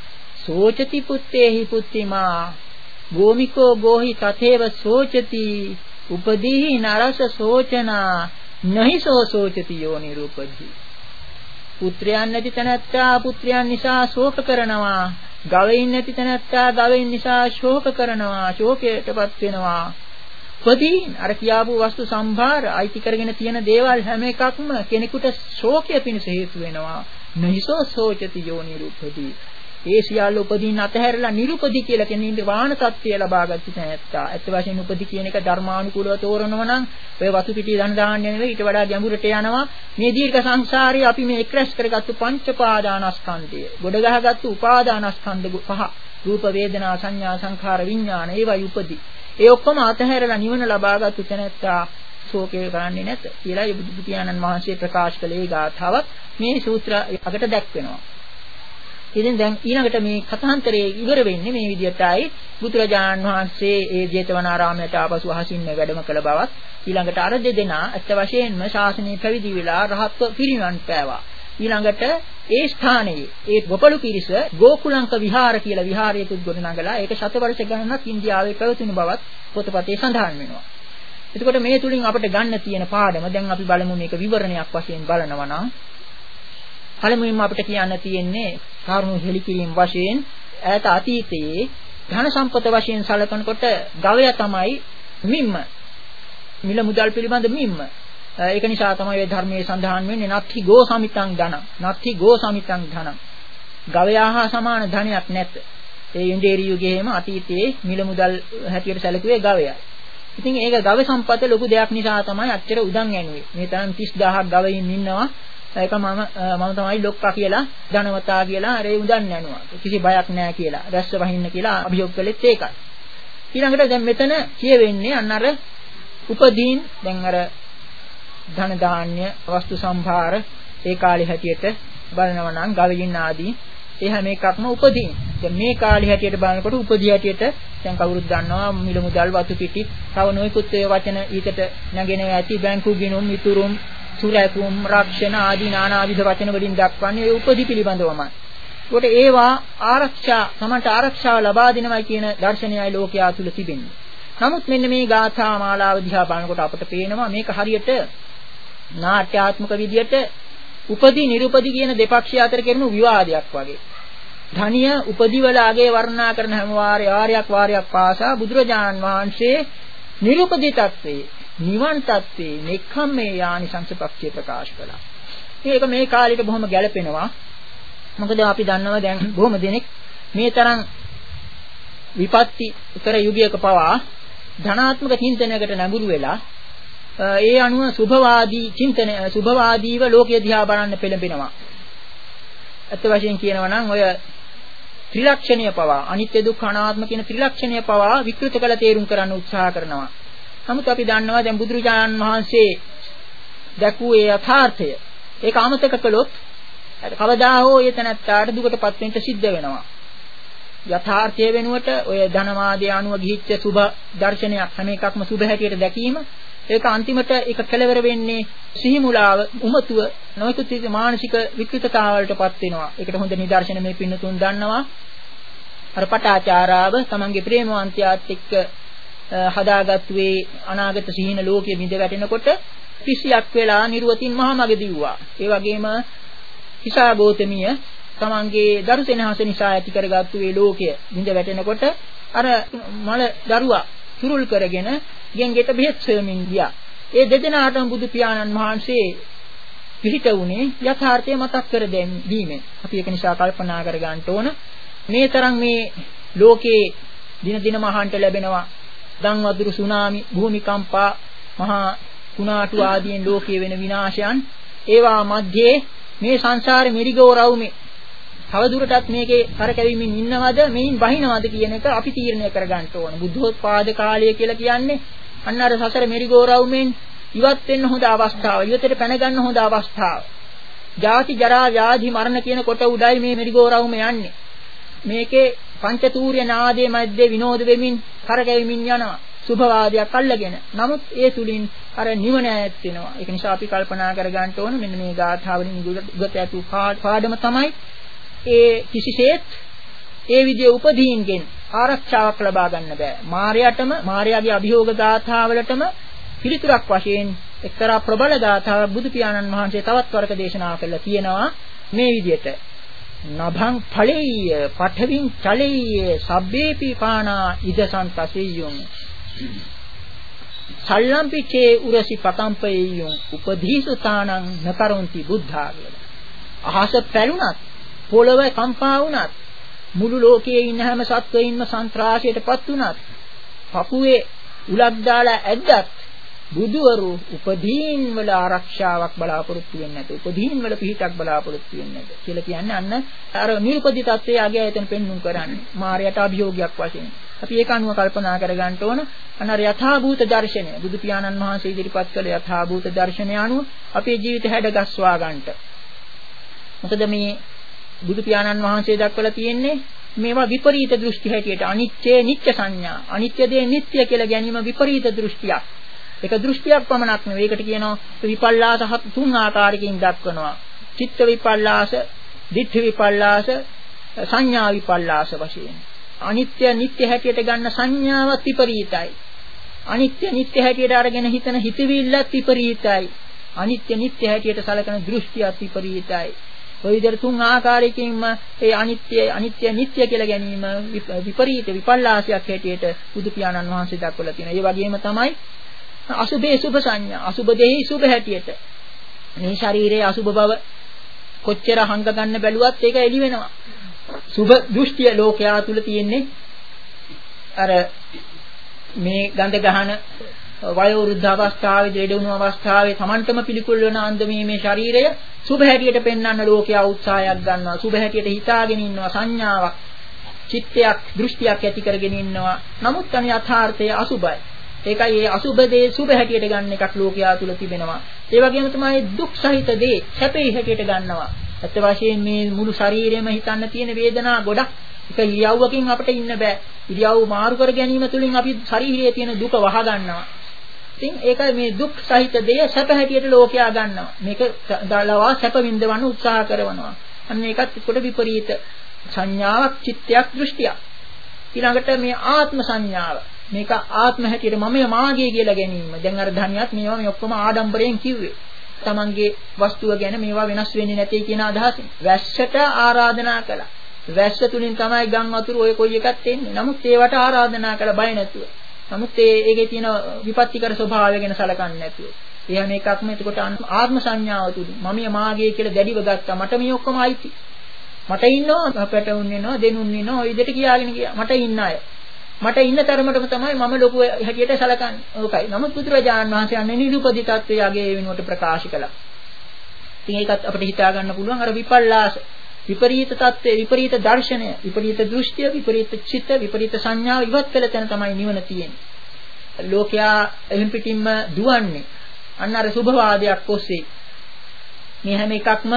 [SPEAKER 2] සෝචති පුත්තේහි පුත්තිමා ගෝමිකෝ ගෝහි තතේව සෝචති උපදීහි නරස සෝචනා නහිසෝ සෝචති යෝ නිරූපදී. පුත්‍රයන් නැති තැනැත්තා පුත්‍රයන් නිසා ශෝක කරනවා. ගවයින් නැති තැනැත්තා ගවයින් නිසා ශෝක කරනවා. ශෝකයටපත් වෙනවා. උපදීන් අර කියාපු වස්තු සම්භාර අයිති කරගෙන තියෙන දේවල් හැම එකක්ම කෙනෙකුට ශෝකය පිණිස හේතු වෙනවා. නහිසෝ සෝචති යෝ නිරූපදී. ඒ සියල්ල උපදීන් අතහැරලා නිරුපදී කියලා කියන නිර්වාණ තත්ත්වය ලබාගත්තු තැනැත්තා. ඇත්ත වශයෙන්ම උපදී කියන එක ධර්මානුකූලව තෝරනවා නම් ඔය වතු පිටිය ධන දාන්නේ නෙවෙයි ඊට වඩා ගැඹුරට යනවා. මේ දීර්ඝ සංසාරයේ අපි මේ එක්රැස් කරගත්තු පංච පාදානස්කන්ධය, ගොඩ ගහගත්තු උපාදානස්කන්ධ පහ, රූප වේදනා සංඥා සංඛාර විඥාන ඒවයි උපදී. ඒ ඔක්කොම අතහැරලා නිවන ලබාගත්තු තැනැත්තා ශෝකය කරන්නේ නැත කියලා බුදු පියාණන් වහන්සේ ප්‍රකාශ කළේ ගාථාවක් මේ සූත්‍ර අකට දැක්වෙනවා. ඉතින් දැන් ඊළඟට මේ කථාන්තරයේ ඉවර වෙන්නේ මේ විදිහටයි බුදුරජාණන් වහන්සේ ඒ ජේතවනාරාමයට ආපසු අහසින් වැඩම කළ බවත් ඊළඟට අර දෙදෙනා අත්ත වශයෙන්ම ශාසනය පැවිදි වෙලා රහත්ව පිරිනිවන් පෑවා. ඊළඟට ඒ ස්ථානයේ ඒ ගෝපලු පිරිස ගෝකුලංක විහාර කියලා විහාරයකුත් ගොඩනගලා ඒක ශතවර්ෂ ගණනක් ඉන්දියාවේ පැවතුණු බවත් පොතපතේ සඳහන් වෙනවා. එතකොට මේ තුලින් අපිට ගන්න තියෙන පාඩම දැන් අපි බලමු මේක විවරණයක් වශයෙන් බලනවා නම් පළමුවෙන්ම අපිට කියන්න තියෙන්නේ කාරුණු හෙලිකිරීම වශයෙන් ඈත අතීතයේ ධන සම්පත වශයෙන් සැලකනකොට ගවය තමයි මිම්ම මිල මුදල් පිළිබඳ මිම්ම. ඒක නිසා තමයි මේ ධර්මයේ සඳහන් වෙන්නේ නත්ති ගෝ සමිතං ධන. නත්ති ගෝ සමිතං ධන. ගවයා හා සමාන ධනයක් නැත. ඒ ඉන්දේරි යුගයේම අතීතයේ මිල මුදල් හැටියට සැලකුවේ ගවයා. ඉතින් ඒක ගව සම්පත ලොකු දෙයක් නිසා තමයි අච්චර උදන් ඇනුවේ. මේ තරම් තිස් දහසක් ගවයින් ඉන්නවා. ඒක මම මම තමයි ලොක්කා කියලා ධනවතා කියලා අර උදන් ඇනුවා. කිසි බයක් නැහැ කියලා. රැස්ස වහින්න කියලා අභියෝග කළෙත් ඒකයි. ඊළඟට දැන් මෙතන කියවෙන්නේ අන්න අර උපදීන් දැන් අර ධන ධාන්‍ය වස්තු සම්භාර ඒ කාලේ හැටියට බලනවා නම් ගවයින් ආදී ඒ හැම එකක්ම උපදීන්. දැන් මේ කාලේ හැටියට බලනකොට උපදී හැටියට දැන් කවුරුත් දන්නවා මිල මුදල් වතු පිටි තව නොයෙකුත් ඒ වචන ඊටට නැගෙනවා ඇති බැංකු ගිණුම් ඉතුරුම් සුරැකුම් රක්ෂණ ආදී නානාවිධ වචන වලින් දක්වන්නේ ඒ උපදී පිළිබඳවමයි. ඒකට ඒවා ආරක්ෂා සමන්ට ආරක්ෂාව ලබා දෙනවයි කියන දර්ශනයයි ලෝකයා තුල තිබෙන්නේ. නමුත් මෙන්න මේ ගාථා මාලාව දිහා බලනකොට අපට පේනවා මේක හරියට නාට්‍යාත්මක විදියට උපදී නිරුපදී කියන දෙපක්ෂය අතර කෙරෙන විවාදයක් වගේ. ධනිය උපදීවල ආගේ වර්ණනා කරන හැම වාරයක් වාරයක් පාසා බුදුරජාණන් වහන්සේ නිරුපදී තත්ත්වයේ නිවන් තත්ත්වයේ නෙක්ඛම්මේ යානිසංස පක්ෂය ප්‍රකාශ කළා. මේක මේ කාලෙට බොහොම ගැළපෙනවා. මොකද අපි දන්නවා දැන් බොහොම දෙනෙක් මේ තරම් විපත්ති උතර යුගයක පවා ධනාත්මක චින්තනයකට නැඹුරු වෙලා ඒ අනුව සුභවාදී චින්තන සුභවාදීව ලෝකය දිහා බලන්න පෙළඹෙනවා. අත් වශයෙන් කියනවා නම් ඔය ත්‍රිලක්ෂණය පවා අනිත්‍ය දුක්ඛ අනාත්ම කියන ත්‍රිලක්ෂණය පවා විකෘත කළ තේරුම් කරන්න උත්සාහ කරනවා. නමුත් අපි දන්නවා දැන් බුදුරජාණන් වහන්සේ දැකුවේ යථාර්ථය. ඒක අමතක කළොත් කවදා හෝ එතනත්තාට දුකටපත් වෙන්න සිද්ධ වෙනවා. යථාර්ථය වෙනුවට ඔය ධනවාදයේ අනුව ගිහිච්ච සුභ දර්ශනයක් හැම එකක්ම සුභ හැටියට දැකීම ඒක අන්තිමට ඒක කෙලවර වෙන්නේ සිහිමුලාව උමතුව නොයෙකුත් මානසික විකෘතතාවලටපත් වෙනවා. ඒකට හොඳ නිදර්ශන මේ පින්නතුන් දන්නවා. අර පටාචාරාව තමන්ගේ ප්‍රේමවන්තයාත් එක්ක හදාගත්තු වේ අනාගත සිහින ලෝකයේ බිඳ වැටෙනකොට කිසියක් වෙලා නිර්වතින් මහමග දිව්වා. ඒ වගේම හිසා ගෞතමිය තමන්ගේ දරුසෙනහස නිසා ඇති කරගත්තු වේ ලෝකය බිඳ වැටෙනකොට අර මල දරුවා සුරුල් කරගෙන ගෙන්ගෙට බෙහෙත් සොයමින් ගියා. ඒ දෙදෙනාටම බුදු පියාණන් වහන්සේ පිළිට වුණේ යථාර්ථය මතක් කර දීමෙන්. අපි ඒක නිසා කල්පනා කර ගන්න ඕන මේ තරම් මේ ලෝකේ දින දින මහන්ට ලැබෙනවා දන් වදුරු සුනාමි භූමිකම්පා මහා කුණාටු ආදීන් ලෝකයේ වෙන විනාශයන් ඒවා මැද්දේ මේ සංසාරේ මිරිගෝ රවුමේ තවදුරටත් මේකේ කරකැවීමෙන් ඉන්නවද මෙයින් බහිනවද කියන එක අපි තීරණය කර ගන්න ඕන. බුද්ධෝත්පාද කාලය කියලා කියන්නේ අන්න අර සසර මෙරිගෝ රවුමෙන් ඉවත් වෙන්න හොඳ අවස්ථාව. ඉවතට පැන ගන්න හොඳ අවස්ථාව. ජාති ජරා ව්‍යාධි මරණ කියන කොට උඩයි මේ මෙරිගෝ රවුම යන්නේ. මේකේ පංචතූර්ය නාදයේ මැද්දේ විනෝද වෙමින් කරකැවීමෙන් යනවා. සුභවාදයක් අල්ලගෙන. නමුත් ඒ තුලින් අර නිවන ඈත් වෙනවා. ඒක නිසා අපි කල්පනා කර ගන්න ඕන මෙන්න මේ ගාථාවලින් උගත ඇතු පාඩම තමයි ඒ කිසිසේත් ඒ විදිය උපදීන්ගෙන් ආරක්ෂාවක් ලබා ගන්න බෑ. මායයටම මායාගේ අභියෝග ගාථාවලටම පිළිතුරක් වශයෙන් එක්තරා ප්‍රබල ගාථාවක් බුදු පියාණන් වහන්සේ තවත් වරක දේශනා කළා තියෙනවා මේ විදියට. නභං ඵලෙය්‍ය පඨවින් චලෙය්‍ය සබ්බේපි පානා ඉදසන්තසෙය්‍යුම් සල්ලම්පිචේ උරසි පතම්පෙය්‍යුම් උපදීසුතානං නකරොන්ති බුද්ධා කියලා. අහස පැලුණත් පොළව කම්පා වුණත් මුළු ලෝකයේ ඉන්න හැම සත්වයින්ම සන්ත්‍රාසයටපත් වුණත් පපුවේ උලක් දාලා ඇද්දත් බුදුවරු උපදීන් වල ආරක්ෂාවක් බලාපොරොත්තු වෙන්නේ නැත. උපදීන් වල පිහිටක් බලාපොරොත්තු වෙන්නේ නැත කියලා කියන්නේ අන්න අර නිර්පදි තත්ත්වයේ ආගය එතන පෙන්වුම් කරන්නේ. මායයට අභියෝගයක් වශයෙන්. අපි ඒක අනුව කල්පනා කර ගන්න ඕන. අන්න අර යථාභූත දර්ශනය බුදු පියාණන් වහන්සේ ඉදිරිපත් කළ යථාභූත දර්ශනය අනුව අපේ ජීවිත හැඩගස්වා ගන්නට. මොකද මේ බුදු පියාණන් වහන්සේ දක්වලා තියෙන්නේ මේවා විපරීත දෘෂ්ටි හැටියට අනිත්‍ය නිත්‍ය සංඥා අනිත්‍ය දේ නිත්‍ය කියලා ගැනීම විපරීත දෘෂ්ටියක්. ඒක දෘෂ්ටියක් පමණක් නෙවෙයි. ඒකට කියනවා විපල්ලාස තුන් ආකාරයකින් දක්වනවා. චිත්ත විපල්ලාස, දිට්ඨි විපල්ලාස, සංඥා විපල්ලාස වශයෙන්. අනිත්‍ය නිත්‍ය හැටියට ගන්න සංඥාවත් විපරීතයි. අනිත්‍ය නිත්‍ය හැටියට අරගෙන හිතන හිතවිල්ලත් විපරීතයි. අනිත්‍ය නිත්‍ය හැටියට සලකන දෘෂ්ටියත් විපරීතයි. ඔය විදිහට තුන් ආකාරයකින්ම ඒ අනිත්‍ය අනිත්‍ය නිත්‍ය කියලා ගැනීම විපරීත විපල්ලාසයක් හැටියට බුදු පියාණන් වහන්සේ දක්වලා තියෙනවා. ඒ වගේම තමයි අසුභේ සුභ සංඥා. අසුභ දෙහි සුභ හැටියට. මේ ශරීරයේ අසුභ බව කොච්චර හංග ගන්න බැලුවත් ඒක එළි වෙනවා. සුභ දෘෂ්ටිය ලෝකයා තුල තියෙන්නේ අර මේ ගඳ ගහන වයෝ වෘද්ධ අවස්ථාවේ දෙඩ වුණු අවස්ථාවේ Tamanටම පිළිකුල් වෙන අන්දමේ මේ ශරීරය සුභ හැටියට පෙන්වන්න ලෝකයා උත්සාහයක් ගන්නවා. සුභ හැටියට හිතාගෙන ඉන්නවා. සංඥාවක්, චිත්තයක්, දෘෂ්ටියක් ඇති කරගෙන ඉන්නවා. නමුත් අනි යථාර්ථය අසුභයි. ඒකයි මේ අසුභ දේ සුභ හැටියට ගන්න එකක් ලෝකයා තුල තිබෙනවා. ඒ වගේම තමයි දුක් සහිත දේ සැපේ හැටියට ගන්නවා. ඇත්ත වශයෙන් මේ මුළු ශරීරෙම හිතන්න තියෙන වේදනා ගොඩක්. එක ඉරියව්වකින් අපිට ඉන්න බෑ. ඉරියව් මාරු කර ගැනීම තුළින් අපි ශරීරයේ තියෙන දුක වහ ගන්නවා. ඉතින් ඒකයි මේ දුක් සහිත දේ සැප හැටියට ලෝකයා ගන්නවා. මේක දලවා සැප විඳවන්න උත්සාහ කරනවා. අන්න ඒකත් එක්කොට විපරීත සංඥාවක්, චිත්තයක්, දෘෂ්ටියක්. ඊළඟට මේ ආත්ම සංඥාව. මේක ආත්ම හැටියට මම මාගේ කියලා ගැනීම. දැන් අර ධනියත් මේවා මේ ඔක්කොම ආඩම්බරයෙන් කිව්වේ. තමන්ගේ වස්තුව ගැන මේවා වෙනස් වෙන්නේ නැtei කියන අදහසින්. වැස්සට ආරාධනා කළා. වැස්ස තුලින් තමයි ගම් වතුර ඔය කොයි එකක් එන්නේ. නමුත් ඒවට ආරාධනා කළ බය නැතුව. නමුත් ඒ ඒකේ තියෙන විපත්තිකර ස්වභාවය ගැන සලකන්නේ නැතුව. එයා මේකක්ම එතකොට ආත්ම සංඥාව තුලින් මම මාගේ කියලා දැඩිව ගත්තා. මට මේ ඔක්කොම අයිති. මට ඉන්නවා පැටවුන් වෙනවා, දෙනුන් වෙනවා, ඔය විදිහට කියාගෙන ගියා. මට ඉන්න අය. මට ඉන්න තරමටම තමයි මම ලොකු හැටියට සලකන්නේ. ඕකයි. නමුත් බුදුරජාණන් වහන්සේ අන්නේ නිරුපදි තත්වයේ යගේ වෙනුවට ප්‍රකාශ කළා. ඉතින් ඒකත් අපිට හිතා ගන්න පුළුවන් අර විපල්ලාස විපරීත தත්ත්වයේ විපරීත දර්ශනය, විපරීත දෘෂ්ටිය, විපරීත චිත්ත, විපරීත සංඥාව ඉවත් කළ තැන තමයි නිවන තියෙන්නේ. ලෝකයා එහින් පිටින්ම දුවන්නේ අන්න අර සුභවාදයක් ඔස්සේ. මේ හැම එකක්ම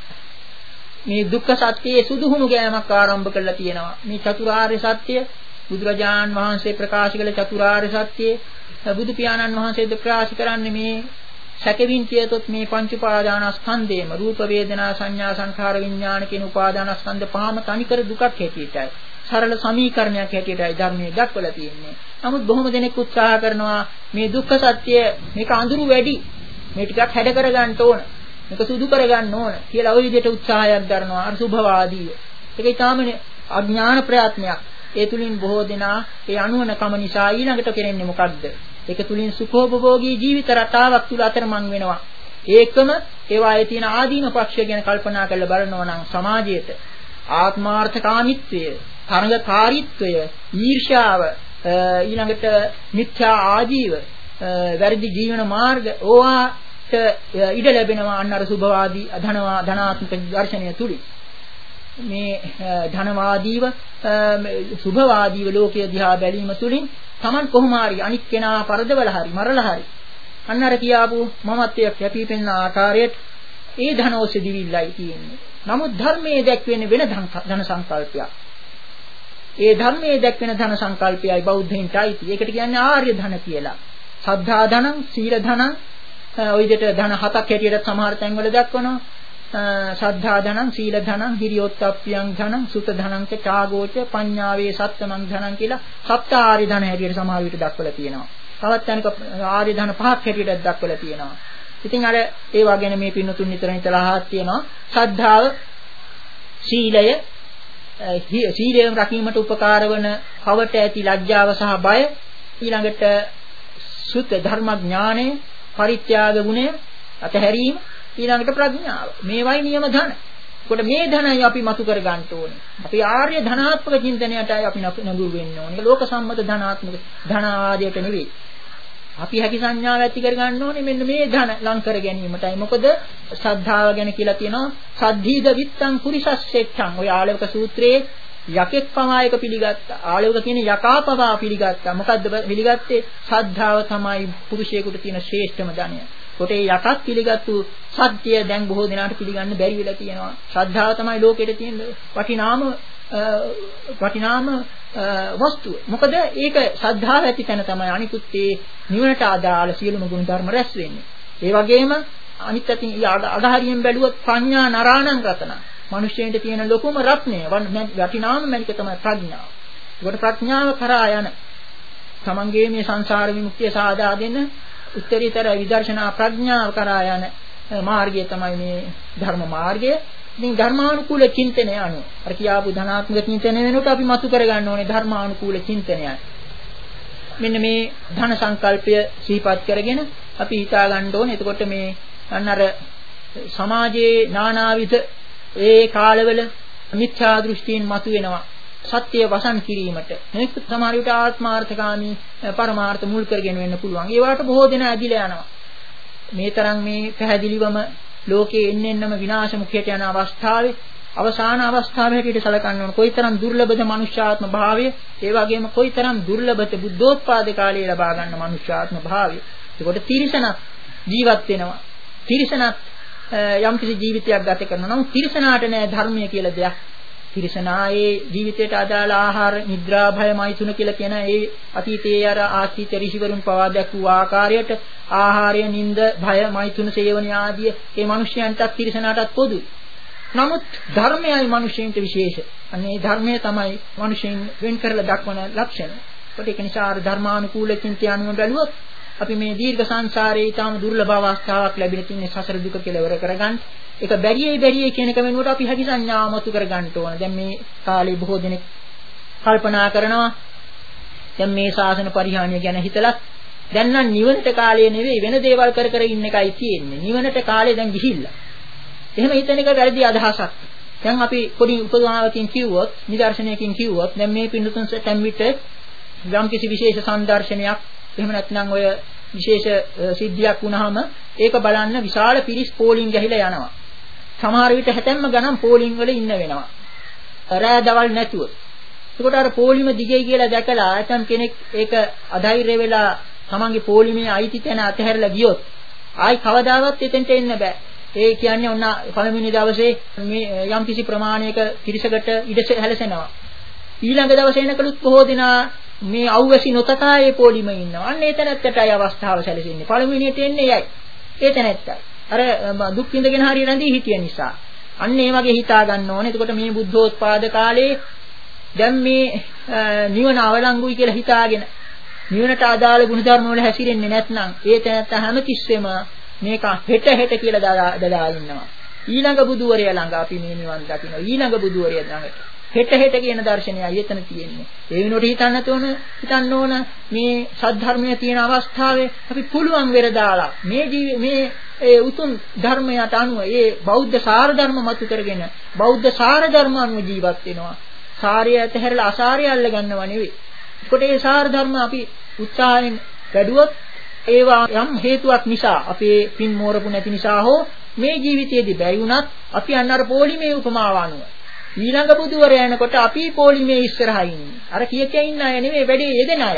[SPEAKER 2] මේ දුක්ඛ සත්‍යයේ සුදුහුණු ගෑමක් ආරම්භ කරලා තියෙනවා. මේ චතුරාර්ය සත්‍ය බුදුරජාණන් වහන්සේ ප්‍රකාශ කළ චතුරාර්ය සත්‍යයේ බුදු පියාණන් වහන්සේ ප්‍රකාශ කරන්නේ මේ සැකවින් කියතොත් මේ පංච උපාදානස්කන්ධයම රූප වේදනා සංඥා සංඛාර විඥාන කියන උපාදානස්කන්ධ පහම තනිකර දුකක් හැටියටයි සරල සමීකරණයක් හැටියටයි ධර්මයේ දක්වලා තියෙන්නේ. නමුත් බොහොම දෙනෙක් උත්සාහ කරනවා මේ දුක්ඛ සත්‍ය මේක අඳුරු වැඩි මේ ටිකක් හැඩ කර ගන්න ඕන මේක සුදු කර ගන්න ඕන කියලා ওই විදිහට උත්සාහයක් දරනවා අර සුභවාදීව. ඒක ඊටාම අඥාන ප්‍රයත්නයක්. ඒ තුලින් බොහෝ දෙනා ඒ අනුවණකම නිසා ඊළඟට කරන්නේ මොකද්ද? ඒක තුලින් සුඛෝපභෝගී ජීවිත රටාවක් තුල අතරමං වෙනවා. ඒකම ඒවායේ තියෙන ආදීන පක්ෂය ගැන කල්පනා කරලා බලනවා නම් සමාජයේට ආත්මාර්ථකාමීත්වය, තරඟකාරීත්වය, ඊර්ෂ්‍යාව, ඊළඟට මිත්‍යා ආජීව, වැරදි ජීවන මාර්ග ඕවාට ඉඩ ලැබෙනවා අන්න අර සුභවාදී ධනවා ධනාත්මක දර්ශනය තුලින්. මේ ධනවාදීව සුභවාදීව ලෝකයේ දිහා බැලීම තුලින් Taman කොහොම හරි අනික් කෙනා පරදවල හරි මරලා හරි අන්න අර කියාපු මමත්වයේ කැපිපෙන ආකාරයට ඒ ධනෝසෙ දිවිල්ලයි තියෙන්නේ. නමුත් ධර්මයේ දැක්වෙන්නේ වෙන ධන සංකල්පයක්. ඒ ධර්මයේ දැක්වෙන ධන සංකල්පයයි බෞද්ධයින්ටයි. ඒකට කියන්නේ ආර්ය ධන කියලා. සද්ධා ධනං, සීල ධනං, ඔය විදිහට ධන හතක් හැටියට සමහර තැන්වල දක්වනවා. සද්ධා ධනං, සීල ධනං, හිරියොත්ප්පියං ධනං, සුත ධනං, චාගෝච, පඤ්ඤාවේ සත්තමං ධනං කියලා සප්ත ආර්ය ධන හැටියට සමහර විට දක්වලා තියෙනවා. තවත් තැනක ආර්ය ධන පහක් හැටියට දක්වලා තියෙනවා. ඉතින් අර ඒවා ගැන මේ පින්නතුන් නිතර නිතර අහත් තියෙනවා. ශ්‍රද්ධාව, සීලය, සීලයෙන් රැකීමට උපකාර වන කවට ඇති ලැජ්ජාව සහ බය, ඊළඟට සුත ධර්මඥානය, පරිත්‍යාග ගුණය, අතහැරීම, ඊළඟට ප්‍රඥාව. මේවයි නියම ධන. ඒකට මේ ධනයි අපි මතු කර ගන්න ඕනේ. අපි ආර්ය ධනාත්මක චින්තනයටයි අපි නඟුරු වෙන්න ඕනේ. ලෝක සම්මත ධනාත්මක ධන ආදියට නෙවෙයි. අපි හැකි සංඥාව ඇති කර ගන්න ඕනේ මෙන්න මේ ධන ලං කර ගැනීමටයි. මොකද ශ්‍රද්ධාව ගැන කියලා තියෙනවා සද්ධීද විත්තං කුරිසස්සෙච්ඡං. ඔය ආලවක සූත්‍රයේ යකෙක් පවා එක පිළිගත්තා. ආලවක කියන යකා පවා පිළිගත්තා. මොකද්ද පිළිගත්තේ? ශ්‍රද්ධාව තමයි පුරුෂයෙකුට තියෙන ශ්‍රේෂ්ඨම ධනය. කොට ඒ යටත් පිළිගත්තු සත්‍ය දැන් බොහෝ දෙනාට පිළිගන්න බැරි වෙලා තියෙනවා. ශ්‍රද්ධාව තමයි ලෝකෙට තියෙන වටිනාම වටිනාම වස්තුව. මොකද ඒක ශ්‍රද්ධාව ඇති තැන තමයි අනිකුත් ඒ නිවනට අදාළ සියලුම ගුණ ධර්ම රැස් වෙන්නේ. ඒ වගේම අනිත් අතින් අගහරියෙන් බැලුවොත් ප්‍රඥා නරාණං රතන. මිනිස්යෙන්ට තියෙන ලොකුම රත්නය වටිනාම මණික තමයි ප්‍රඥාව. ඒකට ප්‍රඥාව කරා යන තමන්ගේ මේ සංසාර විමුක්තිය සාදා දෙන්න උත්තරීතර විදර්ශනා ප්‍රඥාව කරා යන මාර්ගය තමයි මේ ධර්ම මාර්ගය. ඉතින් ධර්මානුකූල චින්තනය අනුව අර කියාපු ධනාත්මක චින්තනය වෙනකොට අපි මතු කරගන්න ඕනේ ධර්මානුකූල චින්තනයයි. මෙන්න මේ ධන සංකල්පය සිහිපත් කරගෙන අපි හිතා ගන්න ඕනේ. එතකොට මේ අන්න අර සමාජයේ නානාවිධ ඒ කාලවල මිත්‍යා දෘෂ්ටීන් මතුවෙනවා. සත්‍ය වසන් කිරීමට මේක සමහර විට ආත්මාර්ථකාමී පරමාර්ථ මුල් කරගෙන වෙන්න පුළුවන්. ඒවට බොහෝ දෙනා ඇදිලා යනවා. මේ තරම් මේ පැහැදිලිවම ලෝකයේ එන්න එන්නම විනාශ මුඛයට යන අවස්ථාවේ අවසාන අවස්ථාවේ හැටියට සැලකන්න ඕන. කොයිතරම් දුර්ලභද මනුෂ්‍යාත්ම භාවය, ඒ වගේම කොයිතරම් දුර්ලභද බුද්ධෝත්පාද කාලයේ ලබා ගන්න මනුෂ්‍යාත්ම භාවය. ඒකට තිරිසනක් ජීවත් වෙනවා. තිරිසනක් යම් කිසි ජීවිතයක් ගත කරනවා. නමුත් තිරිසනාට නෑ ධර්මය කියලා දෙයක්. තිරිසනායේ ජීවිතයට අදාළ ආහාර, නිද්‍රා, භය, මෛතුන කියලා කියන ඒ අතීතයේ අර ආචිත ඍෂිවරුන් පවා දැක්වූ ආකාරයට ආහාරය, නිින්ද, භය, මෛතුන සේවන ආදී ඒ මිනිස්යන්ටත් තිරිසනාටත් පොදුයි. නමුත් ධර්මයයි මිනිසෙන්ට විශේෂ. අනේ ධර්මය තමයි මිනිසෙන් වෙන් කරලා දක්වන ලක්ෂණ. ඒක නිසා අර ධර්මානුකූල චින්තය අනුව බැලුවොත් අපි මේ දීර්ඝ සංසාරයේ ඊටම දුර්ලභ අවස්ථාවක් ලැබෙන තින්නේ සසර දුක කෙලවර කරගන්න. ඒක බැරියයි බැරියයි කියන එක වෙනුවට අපි හැකි සංඥාව මතු කර ගන්න ඕන. දැන් මේ කාලේ බොහෝ දෙනෙක් කල්පනා කරනවා දැන් මේ ශාසන පරිහානිය ගැන හිතලා දැන් නම් නිවනට කාලය නෙවෙයි වෙන දේවල් කර කර ඉන්න එකයි තියෙන්නේ. නිවනට කාලේ දැන් ගිහිල්ලා. එහෙම හිතන එක වැරදි අදහසක්. දැන් අපි පොඩි උපමාවකින් කිව්වොත්, නිදර්ශනයකින් කිව්වොත් දැන් මේ පින්දුතුන් සැටම් විට යම් කිසි විශේෂ සංදර්ශනයක් එහෙම නැත්නම් ඔය විශේෂ සිද්ධියක් වුණාම ඒක බලන්න විශාල පිරිස් පෝලිං ගහිලා යනවා. සමහර විට හැතැම්ම ගණන් පෝලිං වල ඉන්න වෙනවා. රෑ දවල් නැතුව. ඒකට අර පෝලිම දිගයි කියලා දැකලා ඇතම් කෙනෙක් ඒක අධෛර්ය වෙලා තමන්ගේ පෝලිමේ අයිති තැන අතහැරලා ගියොත් ආයි කවදාවත් එතෙන්ට එන්න බෑ. ඒ කියන්නේ ඔන්න පළවෙනි දවසේ මේ යම් කිසි ප්‍රමාණයක පිරිසකට ඉඩ හැලසෙනවා. ඊළඟ දවසේ එනකලුත් බොහෝ දෙනා මේ අවුවැසි නොතකා ඒ පොලිම ඉන්නවා. අන්න ඒ තැනත්තටයි අවස්ථාව සැලසෙන්නේ. පළවෙනියට එන්නේ යයි. ඒ තැනත්තයි. අර දුක් විඳගෙන හරිය රැඳී හිටිය නිසා. අන්න ඒ වගේ හිතා ගන්න ඕනේ. එතකොට මේ බුද්ධෝත්පාද කාලේ දැන් මේ නිවන අවලංගුයි කියලා හිතාගෙන නිවනට අදාළ ගුණධර්ම වල හැසිරෙන්නේ නැත්නම් ඒ තැනත්ත හැමතිස්සෙම මේක හෙට හෙට කියලා දලා ඉන්නවා. ඊළඟ බුදුවරයා ළඟ අපි මේ නිවන් දකින්න. ඊළඟ බුදුවරයා ළඟට හෙට හෙට කියන දර්ශනයයි එතන තියෙන්නේ. ඒ වෙනුවට හිතන්න තෝන හිතන්න ඕන මේ සද්ධර්මයේ තියෙන අවස්ථාවේ අපි පුළුවන් වෙර දාලා මේ මේ ඒ උතුම් ධර්මයට අනුව ඒ බෞද්ධ සාර ධර්ම මතු කරගෙන බෞද්ධ සාර ධර්ම අනුව ජීවත් වෙනවා. සාරය ඇතහැරලා අසාරය අල්ල ගන්නව නෙවෙයි. ඒකට ඒ සාර ධර්ම අපි උත්සාහයෙන් වැඩුවොත් ඒවා යම් හේතුවක් නිසා අපේ පින් මෝරපු නැති නිසා හෝ මේ ජීවිතයේදී බැරි වුණත් අපි අන්න අර පොලිමේ උපමාව අනුව ඊළඟ බුදුවරයා යනකොට අපි පොලිමේ ඉස්සරහා ඉන්නේ. අර කිය කිය ඉන්න අය නෙවෙයි වැඩේ යෙදෙන අය.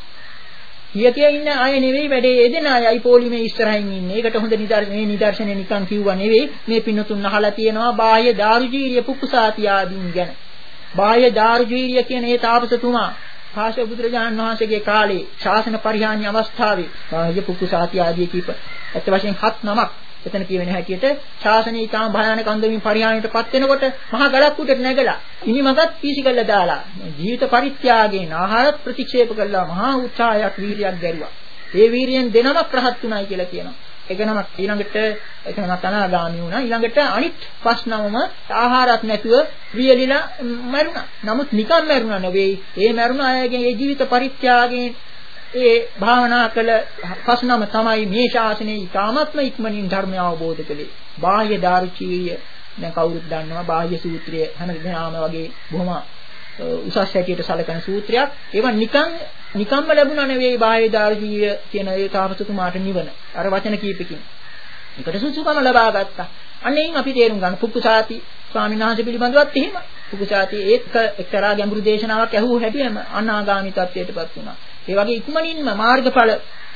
[SPEAKER 2] කිය කිය ඉන්න අය නෙවෙයි වැඩේ යෙදෙන අයයි පොලිමේ ඉස්සරහින් ඉන්නේ. ඒකට හොඳ නිදර්ශන මේ නිදර්ශනේ නිකන් කිව්වා නෙවෙයි. මේ පින්නතුන් අහලා තියෙනවා බාහ්‍ය දාරුජීරිය පුක්කුසාති ආදීන් ගැන. බාහ්‍ය දාරුජීරිය කියන ඒ තාපසතුමා කාශ්‍යප බුදුරජාණන් වහන්සේගේ කාලේ ශාසන පරිහානිය අවස්ථාවේ බාහ්‍ය පුක්කුසාති ආදී කීප ඇත්ත වශයෙන් හත් නමක් එතන කියවෙන හැටියට ශාසනීය ඊටම භයානක අන්දමින් පරිහානියටපත් වෙනකොට මහා ගලක් උඩට නැගලා ඉනිමගත් පීසි කළා දාලා ජීවිත පරිත්‍යාගයෙන් ආහාර ප්‍රතික්ෂේප කළා මහා උත්සාහයක් වීරියක් දැරුවා. ඒ වීරියෙන් දෙනමක් රහත් වුණයි කියලා කියනවා. ඒක නමක් ඊළඟට ඒක නමක් අනාගාමී වුණා. ඊළඟට අනිත් පස් නමම ආහාරත් නැතුව වියලිලා මරුණා. නමුත් නිකන් මරුණා නෙවෙයි. ඒ මරුණ අයගේ ඒ ජීවිත පරිත්‍යාගයෙන් ඒ භාවනා කළ පස්නම තමයි මේ ශාසනයේ ඊ타ත්ම ඉක්මනින් ධර්මය අවබෝධ කළේ. බාහ්‍ය දාරුචීය දැන් කවුරුත් දන්නවා බාහ්‍ය සූත්‍රය හැමදෙනාම වගේ බොහොම උසස් හැටියට සැලකෙන සූත්‍රයක්. ඒවා නිකන් නිකම්ම ලැබුණා නෙවෙයි බාහ්‍ය දාරුචීය කියන ඒ තාපසතුමාට නිවන. අර වචන කීපකින්. ඒකට සුසුකම ලබා ගත්තා. අන්නේන් අපි තේරුම් ගන්න පුක්කුසාති ස්වාමීන් වහන්සේ පිළිබඳවත් එහෙම. පුක්කුසාති ඒක එක්තරා ගැඹුරු දේශනාවක් ඇහුව හැටිම අනාගාමී තත්ත්වයටපත් වුණා. ඒ වගේ ඉක්මනින්ම මාර්ගඵල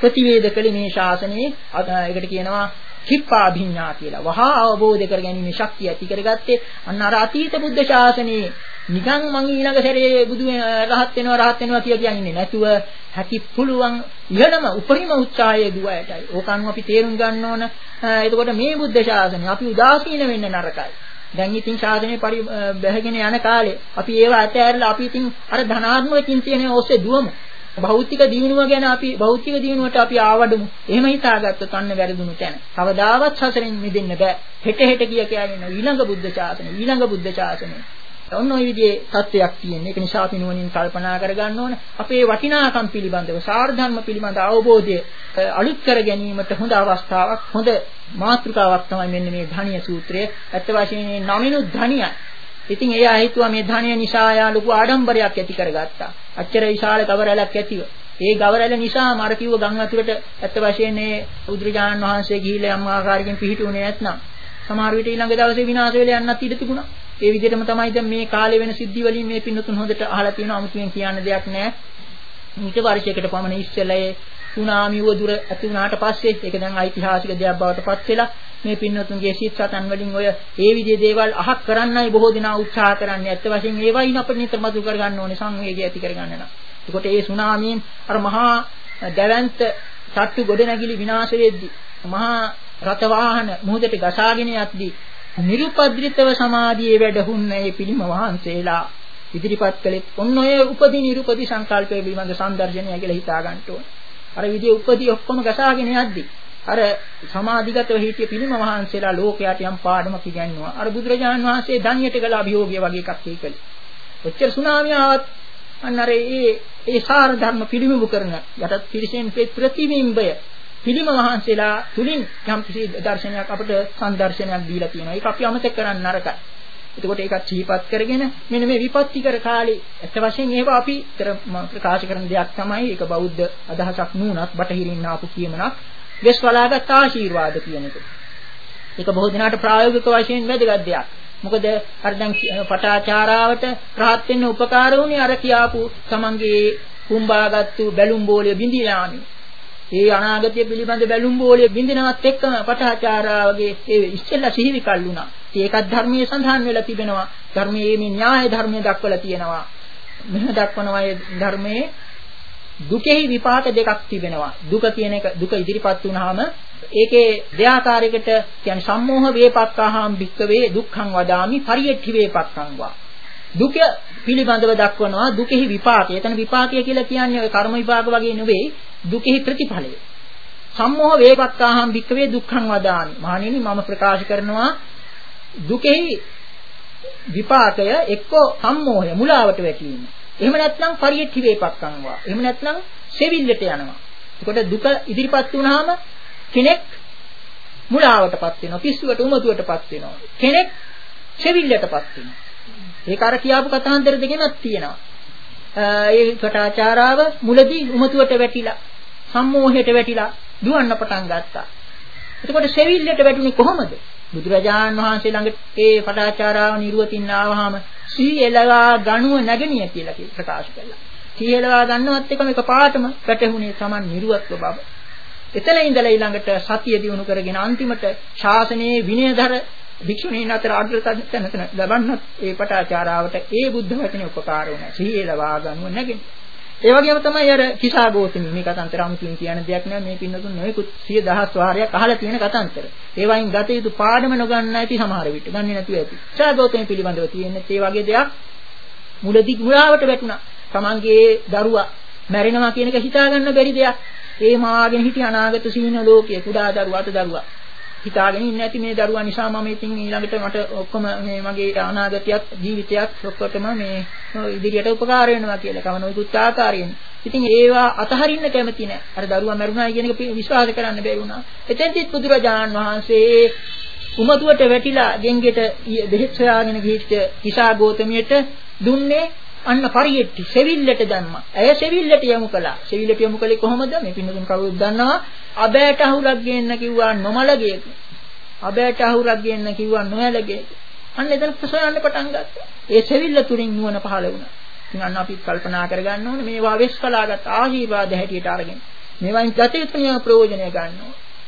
[SPEAKER 2] ප්‍රතිවේද කළේ මේ ශාසනයේ ඒකට කියනවා කිප්පාභිඥා කියලා. වහා අවබෝධ කර ගැනීම ශක්තිය ඇති කරගත්තේ අන්න අර අතීත බුද්ධ ශාසනයේ නිකන් මං ඊළඟ සැරේ බුදු රහත් වෙනවා රහත් වෙනවා කියලා කියන්නේ නැතුව හැකි පුළුවන් ඉහළම උපරිම උත්සාහයේ දුවයටයි. ඕක අනුව අපි තේරුම් ගන්න ඕන. එතකොට මේ බුද්ධ ශාසනය අපි උදාසීන වෙන්න නරකයි. දැන් ඉතින් ශාසනය පරි බැහැගෙන යන කාලේ අපි ඒව අතහැරලා අපි ඉතින් අර ධනාත්මක චින්තනයේ ඔස්සේ දුවමු. භෞතික දියුණුව ගැන අපි භෞතික දියුණුවට අපි ආවඩමු. එහෙම හිතාගත්තොත් අන්න වැරදුණු තැන. කවදාවත් සසරෙන් මිදෙන්න බෑ. හෙට හෙට කිය කියන්නේ ඊළඟ බුද්ධ ශාසනය, ඊළඟ බුද්ධ ශාසනය. ඔන්න ඔය විදිහේ තත්ත්වයක් තියෙන. ඒක නිසා අපි නුවණින් කල්පනා කරගන්න ඕන. අපේ වටිනාකම් පිළිබඳව, සාරධර්ම පිළිබඳ අවබෝධය අලුත් කර ගැනීමට හොඳ අවස්ථාවක්, හොඳ මාතෘකාවක් තමයි මෙන්න මේ ධානිය සූත්‍රය. ඇත්ත වශයෙන්ම නමිනුත් ධානියයි. ඉතින් එයා හිතුවා මේ ධානිය නිසා යා ලොකු ආඩම්බරයක් ඇති කරගත්තා. අච්චර විශාල ගවරැලක් ඇතිව. ඒ ගවරැල නිසාම අර කිව්ව ගම් වතුරට ඇත්ත වශයෙන්ම බුදුරජාණන් වහන්සේ ගිහිල්ලා යම් ආකාරයකින් පිහිටුනේ නැත්නම් සමහර විට ඊළඟ දවසේ විනාශ වෙලා යන්නත් ඉඩ තිබුණා. ඒ විදිහටම තමයි දැන් මේ කාලේ වෙන සිද්ධි වලින් මේ පින්නතුන් හොඳට අහලා තියෙනවා. අමුතුවෙන් කියන්න දෙයක් නැහැ. ඊට වර්ෂයකට පමණ ඉස්සෙල්ලා ඒ සුනාමි වදුර ඇති වුණාට පස්සේ ඒක දැන් ඓතිහාසික දෙයක් බවට පත් වෙලා මේ පින්නතුන්ගේ සිත් සතන් වලින් ඔය ඒ විදිහේ දේවල් අහක් කරන්නයි බොහෝ දෙනා උත්සාහ කරන්නේ. ඇත්ත වශයෙන් ඒවයින් අපිට නිතර මතු කර ගන්න ඕනේ සංවේගය ඇති කර ගන්න නම්. ඒකට ඒ සුනාමියෙන් අර මහා දැවැන්ත සත්තු ගොඩනැගිලි විනාශ වෙද්දී මහා රත වාහන මුහුදට ගසාගෙන යද්දී නිරුපද්‍රිතව සමාධියේ වැඩහුන්න මේ පිළිම වහන්සේලා ඉදිරිපත් කළෙත් ඔන්න ඔය උපදී නිරුපදී සංකල්පයේ පිළිබඳ සම්දර්ශනය කියලා හිතා ගන්න ඕනේ. අර විදිහේ උපදී ඔක්කොම ගසාගෙන යද්දී අර සමාධිගතව හිටිය පිළිම වහන්සේලා ලෝකයට යම් පාඩමක් ඉගැන්වුවා. අර බුදුරජාණන් වහන්සේ ධන්යට කළ අභියෝගය වගේ එකක් ඒකලි. ඔච්චර සුනාමියාවත් අන්න අර ඒ ඒ සාර ධර්ම පිළිඹු කරන යටත් පිරිසෙන් ප්‍රතිබිම්බය පිළිම වහන්සේලා තුලින් යම් කිසි දර්ශනයක් අපිට සංදර්ශනයක් දීලා තියෙනවා. ඒක අපි අමතක කරන්න නරකයි. එතකොට ඒකත් සිහිපත් කරගෙන මෙන්න මේ විපත්තිකර කාලේ ඇත්ත වශයෙන් ඒව අපි ප්‍රකාශ කරන දෙයක් තමයි. ඒක බෞද්ධ අදහසක් නුනත් බටහිරින් ආපු කියමනක්. වෙස් වලාගත් ආශිර්වාද කියන එක. ඒක බොහෝ දිනාට ප්‍රායෝගික වශයෙන් වැදගත් දෙයක්. මොකද අර දැන් පටාචාරාවට රහත් වෙන්න උපකාර වුණේ අර කියාපු තමන්ගේ කුඹාගත්තු බැලුම් බෝලය බිඳිලාමි. ඒ අනාගතය පිළිබඳ බැලුම් බෝලය බින්දිනවත් එක්කම පටාචාරාවගේ ඒ ඉස්සෙල්ලා සිහිවිකල් වුණා. ඒකත් ධර්මයේ සඳහන් වෙලා තිබෙනවා. ධර්මයේ මේ න්‍යාය ධර්මයේ දක්වලා තියෙනවා. මෙහෙම දක්වනවා ඒ ධර්මයේ දුකෙහි විපාක දෙකක් තිබෙනවා. දුක කියන එක දුක ඉදිරිපත් වුණාම ඒකේ දෙආකාරයකට කියන්නේ සම්මෝහ වේපක්ඛාහම් භික්කවේ දුක්ඛං වදාමි පරියට්ඨි වේපක්ඛං වා. දුක පිළිබඳව දක්වනවා දුකෙහි විපාකය. එතන විපාකය කියලා කියන්නේ ඔය කර්ම විපාක වගේ නෙවෙයි. දුකෙහි ප්‍රතිඵලය. සම්මෝහ වේපක්ඛාහම් භික්කවේ දුක්ඛං වදාමි. මහණෙනි මම ප්‍රකාශ කරනවා දුකෙහි විපාකය එක්කෝ සම්මෝහය මුලාවට වැටීම. එහෙම නැත්නම් පරියට්ඨි වේපක්ඛං වා. එහෙම නැත්නම් සෙවිල්ලට යනවා. එතකොට දුක ඉදිරිපත් වුණාම කෙනෙක් මුලාවටපත් වෙනවා. පිස්සුවට උමතුවටපත් වෙනවා. කෙනෙක් සෙවිල්ලටපත් වෙනවා. ඒක අර කියාපු කතාන්තර දෙකෙන්වත් තියෙනවා. ඒ කටාචාරාව මුලදී උමතුවට වැටිලා සම්මෝහයට වැටිලා දුවන්න පටන් ගත්තා. එතකොට සෙවිල්ලට වැටුනේ කොහොමද? බුදුරජාණන් වහන්සේ ළඟ ඒ පටාචාරාව නිරුවතින් ආවහම සීයලවා ගණුව නැගණිය කියලා ප්‍රකාශ කළා. සීයලවා ගන්නවත් එකම එක පාටම වැටහුනේ Taman නිරුවත්ව බව. එතන ඉඳලා ඊළඟට සතිය දිනු කරගෙන අන්තිමට ශාසනයේ විනයදර භික්ෂුණීන් අතර අග්‍රතන ලබන්නත් ඒ පටාචාරාවට ඒ බුද්ධ වචනේ උපකාර වුණා. සීයලවා ගණුව නැගණිය. ඒ වගේම තමයි අර කිසා ගෝතමී මේ කතාන්තර අමුතුවෙන් කියන දෙයක් නෑ. මේ පින්නතුන් නොයෙකුත් සිය දහස් වාරයක් අහලා තියෙන කතාන්තර. ඒ වයින් ගත යුතු පාඩම නොගන්න ඇති සමහර විට. ගන්නේ නැතුව ඇති. කිසා ගෝතමී පිළිබඳව තියෙන්නේ ඒ වගේ දෙයක්. මුලදී මුලාවට වැටුණා. තමන්ගේ දරුවා මැරෙනවා කියන එක හිතා ගන්න බැරි දෙයක්. ඒ මාගෙන හිටි අනාගත සීන ලෝකයේ කුඩා දරුවා අත දරුවා. හිතාගෙන ඉන්නේ නැති මේ දරුවා නිසා මම ඉතින් ඊළඟට මට ඔක්කොම මේ මගේ අනාගතයත් ජීවිතයත් ඔක්කොටම මේ ඉදිරියට උපකාර වෙනවා කියලා කවන උත් ආකාරයෙන්. ඉතින් ඒවා අතහරින්න කැමති නැහැ. අර දරුවා මරුණා කියන එක විශ්වාස කරන්න බැරි වුණා. එතෙන්දිත් බුදුරජාණන් වහන්සේ උමතුවට වැටිලා ගෙන්ගෙට බෙහෙත් සොයාගෙන ගිහිච්ච කිසා ගෝතමියට දුන්නේ අන්න පරියෙට්ටි සෙවිල්ලට දැම්මා. ඇය සෙවිල්ලට යමු කළා. සෙවිල්ලට යමු කළේ කොහොමද? මේ පින්නතුන් කවුරුත් දන්නවා. අබෑට අහුරක් ගේන්න කිව්වා නොමලගේ. අබෑට අහුරක් ගේන්න කිව්වා නොයලගේ. අන්න එතන සොයන්න පටන් ගත්තා. ඒ සෙවිල්ල තුලින් නුවණ පහළ වුණා. ඉතින් අන්න අපි කල්පනා කරගන්න ඕනේ මේවා වෙස් කලාගත් ආශිර්වාද හැටියට අරගෙන. මේවායින් ගත යුතු නියම ප්‍රයෝජනය ගන්නවා.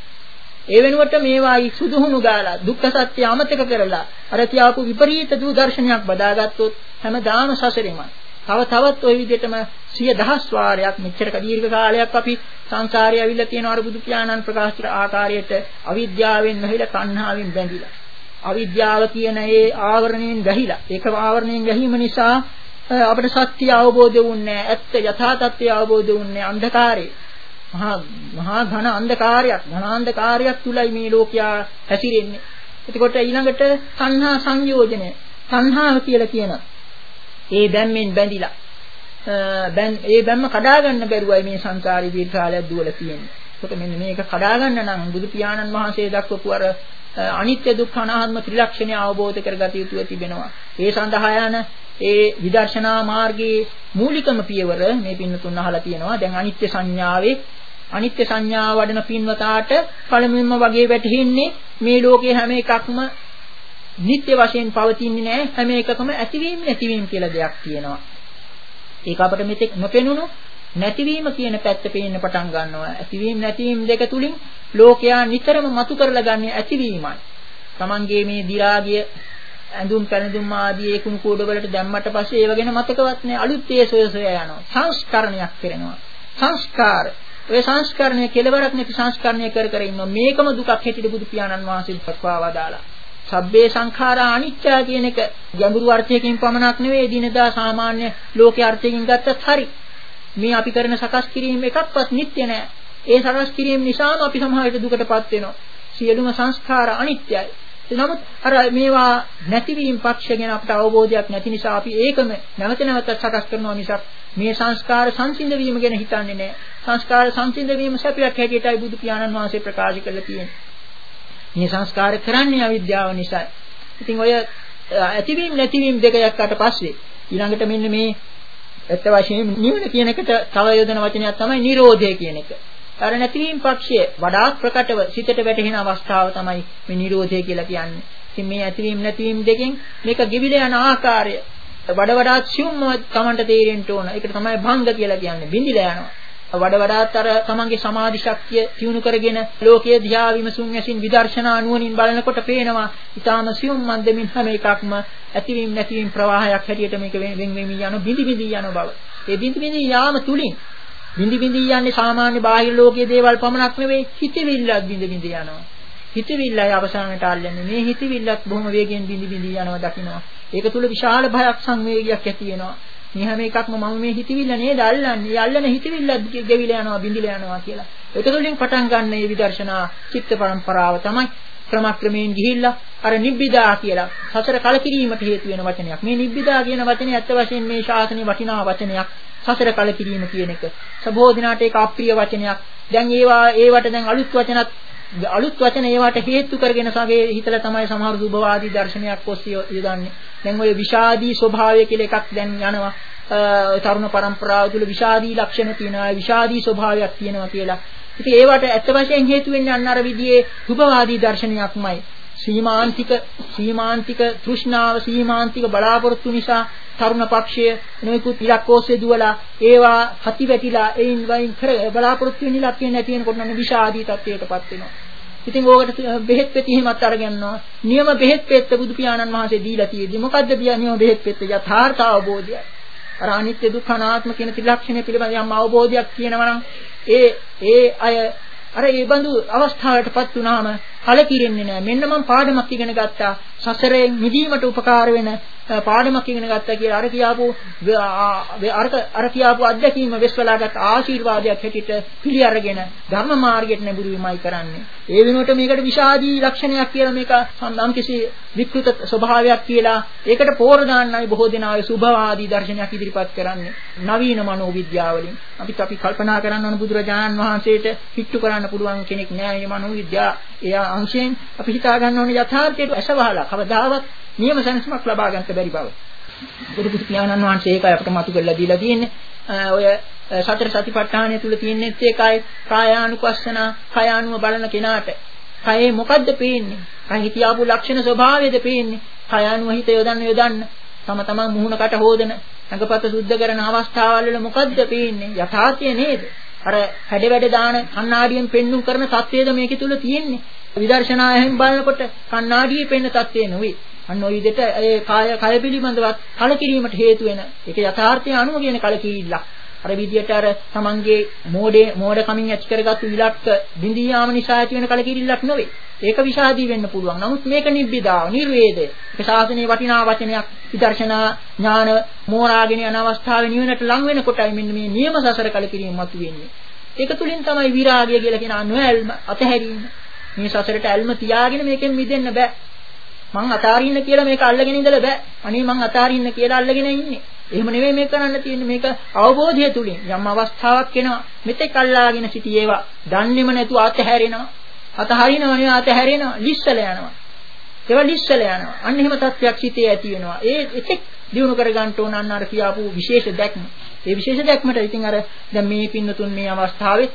[SPEAKER 2] ඒ වෙනුවට මේවායි සුදුහුණු ගාලා දුක්ඛ සත්‍ය අමතක කරලා අර තියාපු විපරීත දූ දර්ශනයක් බදාගත්තොත් හැමදාම සසරෙමයි. තව තවත් ওই විදිහටම සිය දහස් වාරයක් මෙච්චර දීර්ඝ කාලයක් අපි සංසාරේ ඇවිල්ලා තියෙන අර බුදු පියාණන් ප්‍රකාශ කර ආකාරයට අවිද්‍යාවෙන් වැහිලා තණ්හාවෙන් බැඳිලා. අවිද්‍යාව කියන ඒ ආවරණයෙන් වැහිලා. ඒක ආවරණයෙන් වැහිම නිසා අපිට සත්‍ය අවබෝධ වුන්නේ නැහැ. ඇත්ත යථා තත්ත්වය අවබෝධ වුන්නේ අන්ධකාරේ. මහා මහා ඝන අන්ධකාරයක්, ඝනාන්ධකාරයක් තුලයි මේ ලෝකයා හැසිරෙන්නේ. එතකොට ඊළඟට සංහා සංයෝජනය. සංහාව කියලා කියන ඒ බැම්මෙන් බැඳිලා බැන් ඒ බැම්ම කඩා ගන්න බැරුවයි මේ සංසාරේ දීර්ඝ කාලයක් දුවලා තියෙන්නේ. එතකොට මෙන්න මේක කඩා ගන්න නම් බුදු පියාණන් වහන්සේ දක්වපු අර අනිත්‍ය දුක්ඛ අනාත්ම ත්‍රිලක්ෂණය අවබෝධ කරගත යුතුව තිබෙනවා. ඒ සඳහා යන ඒ විදර්ශනා මාර්ගයේ මූලිකම පියවර මේ පින්නතුන් අහලා තියෙනවා. දැන් අනිත්‍ය සංඥාවේ අනිත්‍ය සංඥාව වඩන පින්වතාට පළමුවෙන්ම වගේ වැටහෙන්නේ මේ ලෝකයේ හැම එකක්ම නිත්‍ය වශයෙන් පවතින්නේ නැහැ. හැම එකකම ඇතිවීම නැතිවීම කියලා දෙයක් තියෙනවා. ඒක අපිට මෙතෙක් නොපෙනුණු නැතිවීම කියන පැත්ත පේන්න පටන් ගන්නවා. ඇතිවීම නැතිවීම දෙක තුලින් ලෝකයා නිතරම මතු කරලා ගන්නේ ඇතිවීමයි. Tamange මේ දි รา ගිය ඇඳුම් පැළඳුම් ආදී ඒ කුණු කෝඩ වලට දැම්මට පස්සේ ඒව ගැන මතකවත් නැහැ. අලුත් ඒ සොය සොය යනවා. සංස්කරණයක් කරනවා. සංස්කාර. ඔය සංස්කරණය කෙලවරක් නැති සංස්කරණය කර කර ඉන්නවා. මේකම දුකක් හැටියට බුදු පියාණන් වහන්සේ දක්වා දාලා. සබ්බේ සංඛාරා අනිච්චය කියන එක ගැඹුරු අර්ථයකින් පමණක් නෙවෙයි දිනදා සාමාන්‍ය ලෝකයේ අර්ථයකින් ගත්තත් හරි. මේ අපි කරන සකස් කිරීම එකක්වත් නිට්ටය නෑ. ඒ සකස් කිරීම නිසාම අපි සමහර විට දුකටපත් වෙනවා. සියලුම සංස්කාර අනිත්‍යයි. නමුත් අර මේවා නැතිවීම පක්ෂ ගැන අපට අවබෝධයක් නැති නිසා අපි ඒකම නැවත නැවතත් සකස් කරනවා මිසක් මේ සංස්කාර සංසිඳ වීම ගැන හිතන්නේ නෑ. සංස්කාර සංසිඳ වීම සැපයක් හැටියටයි බුදු පියාණන් වහන්සේ ප්‍රකාශ කරලා තියෙන්නේ. මේ සංස්කාර කරන්නේ අවිද්‍යාව නිසායි. ඉතින් ඔය ඇතිවීම නැතිවීම දෙක යක්කට පස්සේ ඊළඟට මෙන්න මේ ඇත්ත වශයෙන්ම නිවන කියන එකට තව යොදන වචනයක් තමයි නිරෝධය කියන එක. අර නැතිවීම පක්ෂයේ වඩාත් ප්‍රකටව සිතට වැටහෙන අවස්ථාව තමයි මේ නිරෝධය කියලා කියන්නේ. ඉතින් මේ ඇතිවීම නැතිවීම දෙකෙන් මේක ගෙවිලා යන ආකාරය වඩ වඩාත් සියුම්ව තමන්ට තේරෙන්න ඕන. ඒකට තමයි භංග කියලා කියන්නේ. බිඳිලා යනවා. වඩ වඩාත් අර තමන්ගේ සමාධි ශක්තිය තියුණු කරගෙන ලෝකයේ දිහා විමසුම් ඇසින් විදර්ශනා නුවණින් බලනකොට පේනවා ඊටාම සියුම් මන්දමින් හැම එකක්ම ඇතිවීම නැතිවීම ප්‍රවාහයක් හැටියට මේක වෙන වෙමින් යන බිඳි බිඳි යන බව. ඒ බිඳි බිඳි යාම තුලින් බිඳි බිඳි යන්නේ සාමාන්‍ය බාහිර ලෝකයේ දේවල් පමණක් නෙවෙයි හිතවිල්ලක් බිඳි බිඳි යනවා. හිතවිල්ලයි අවසානට අල්ලන්නේ. මේ හිතවිල්ලත් බොහොම වේගයෙන් බිඳි බිඳි යනවා දකින්නවා. ඒක තුල විශාල භයක් සංවේගයක් ඇති වෙනවා. මේ හැම එකක්ම මම මේ හිතවිල්ල නේද අල්ලන්නේ. අල්ලන හිතවිල්ලත් ගෙවිලා යනවා බිඳිලා යනවා කියලා. ඒක තුළින් පටන් ගන්න මේ විදර්ශනා චිත්ත පරම්පරාව තමයි ක්‍රමක්‍රමයෙන් ගිහිල්ලා අර නිබ්බිදා කියලා සසර කලකිරීමට හේතු වෙන වචනයක්. මේ නිබ්බිදා කියන වචනේ ඇත්ත වශයෙන් මේ ශාසනයේ වටිනා වචනයක්. සසර කලකිරීම කියන එක. සබෝ දිනාට ඒක අප්‍රිය වචනයක්. දැන් ඒවා ඒවට දැන් අලුත් වචනත් අලුත් වචන ඒවට හේතු කරගෙන සගේ හිතලා තමයි සමහර සුභවාදී දර්ශනයක් ඔස්සේ යොදන්නේ. දැන් ඔය විෂාදී ස්වභාවය කියලා එකක් දැන් යනවා. තරුණ පරම්පරාව තුළ විෂාදී ලක්ෂණ තියෙනවා. විෂාදී ස්වභාවයක් තියෙනවා කියලා. ඉතින් ඒවට ඇත්ත වශයෙන් හේතු වෙන්නේ අන්න අර විදිහේ සුභවාදී දර්ශනයක්මයි. සීමාන්තික සීමාන්තික තෘෂ්ණාව සීමාන්තික බලාපොරොත්තු නිසා තරුණ පක්ෂය නොයෙකුත් ඉලක්කෝස්සේ දුවලා ඒවා හති වැටිලා එයින් වයින් කර බලාපොරොත්තු වෙන ඉලක්කේ නැති වෙනකොට නම් විෂාදී තත්ත්වයටපත් වෙනවා. ඉතින් ඕකට බෙහෙත් පෙති හිමත් අරගන්නවා. නියම බෙහෙත් පෙත්ත බුදු පියාණන් වහන්සේ දීලා තියෙද්දි මොකද්ද නියම බෙහෙත් පෙත්ත? යථාර්ථ අවබෝධයයි. අර අනිත්‍ය දුක්ඛ අනාත්ම කියන ත්‍රිලක්ෂණය පිළිබඳ යම් අවබෝධයක් කියනවා නම් ඒ ඒ අය අර ඒ බඳු අවස්ථාවකටපත් වුණාම කලකිරෙන්නේ නැහැ. මෙන්න මම පාඩමක් ඉගෙන ගත්තා. සසරෙන් මිදීමට උපකාර වෙන පාඩමක් ඉගෙන ගත්තා කියලා අර කියාපු අර අර කියාපු අත්දැකීම වෙස්වලාගත් ආශිර්වාදයක් හැටියට පිළි අරගෙන ධර්ම මාර්ගයට නැඹුරු වීමයි කරන්නේ. ඒ වෙනුවට මේකට විෂාදී ලක්ෂණයක් කියලා මේක සම්නම් කිසි විකෘත ස්වභාවයක් කියලා ඒකට පෝර දාන්නයි බොහෝ දෙනා ඒ සුභවාදී දර්ශනයක් ඉදිරිපත් කරන්නේ. නවීන මනෝවිද්‍යාව වලින් අපිත් අපි කල්පනා කරන්න ඕන බුදුරජාණන් වහන්සේට පිටු කරන්න පුළුවන් කෙනෙක් නෑ මේ මනෝවිද්‍යාව. එයා අංශයෙන් අපි හිතා ගන්න ඕනේ යථාර්ථයට ඇසවහලා කවදාවත් නියම සංස්මක් ලබා ගන්නට බැරි බව. බුදු පියාණන් වහන්සේ ඒකයි අපට මතු කරලා දීලා තියෙන්නේ. ඔය සතර සතිපට්ඨානය තුල තියෙන්නේ ඒකයි කායානුපස්සන, කායානුව බලන කෙනාට. කයේ මොකද්ද පේන්නේ? කය හිතියාපු ලක්ෂණ ස්වභාවයද පේන්නේ? කායානුව හිත යොදන්න යොදන්න තම තමන් මුහුණකට හොදන, සංගපත සුද්ධ කරන අවස්ථාවල් වල මොකද්ද පේන්නේ? යථාර්ථය නේද? අර හැඩ වැඩ දාන කණ්ණාඩියෙන් පෙන්눔 කරන தത്വයද මේකේ තුල තියෙන්නේ. විදර්ශනායෙන් බලනකොට කණ්ණාඩියේ පෙන්න தത്വය නෙවෙයි. අන්න ওই විදිහට ඒ කාය කය පිළිබඳව කලකිරීමට හේතු වෙන ඒක යථාර්ථය අනුව කියන කලකිරීල්ල. අර විදිහට අර තමන්ගේ මෝඩේ මෝඩ කමින් ඇති කරගත්තු විලක්ක බිඳී යාම නිසා ඇති වෙන කලකිරීල්ලක් නෙවෙයි. ඒක විෂාදී වෙන්න පුළුවන්. නමුත් මේක නිබ්බිදාව, නිර්වේදය. ඒක ශාසනයේ වටිනා වචනයක්. විදර්ශනා ඥාන මෝරාගෙන යන අවස්ථාවේ නිවනට ලං වෙනකොටයි මෙන්න මේ නියම සසර කලකිරීම මතුවෙන්නේ. ඒක තුලින් තමයි විරාගය කියලා කියන නොඇල්ම අතහැරීම. මේ සසරට ඇල්ම තියාගෙන මේකෙන් මිදෙන්න බෑ. මං අතාරින්න කියලා මේක අල්ලගෙන ඉඳලා බෑ. අනේ මං අතාරින්න කියලා අල්ලගෙන ඉන්නේ. එහෙම නෙවෙයි මේක කරන්න තියෙන්නේ. මේක අවබෝධය තුලින් යම් අවස්ථාවක් එනවා. මෙතෙක් අල්ලාගෙන සිටියේවා දන්නේම නැතුව අතහැරෙනවා. අතහරිනවා නෙවෙයි අතහැරෙනවා. ලිස්සල යනවා. ඒවා ලිස්සල යනවා. අන්න එහෙම තත්ත්වයක් සිටේ ඇති වෙනවා. ඒ එතෙක් දිනු කර ගන්න ඕන අන්න අර කියාපු විශේෂ දැක්ම. ඒ විශේෂ දැක්මට ඉතින් අර දැන් මේ පින්නතුන් මේ අවස්ථාවේ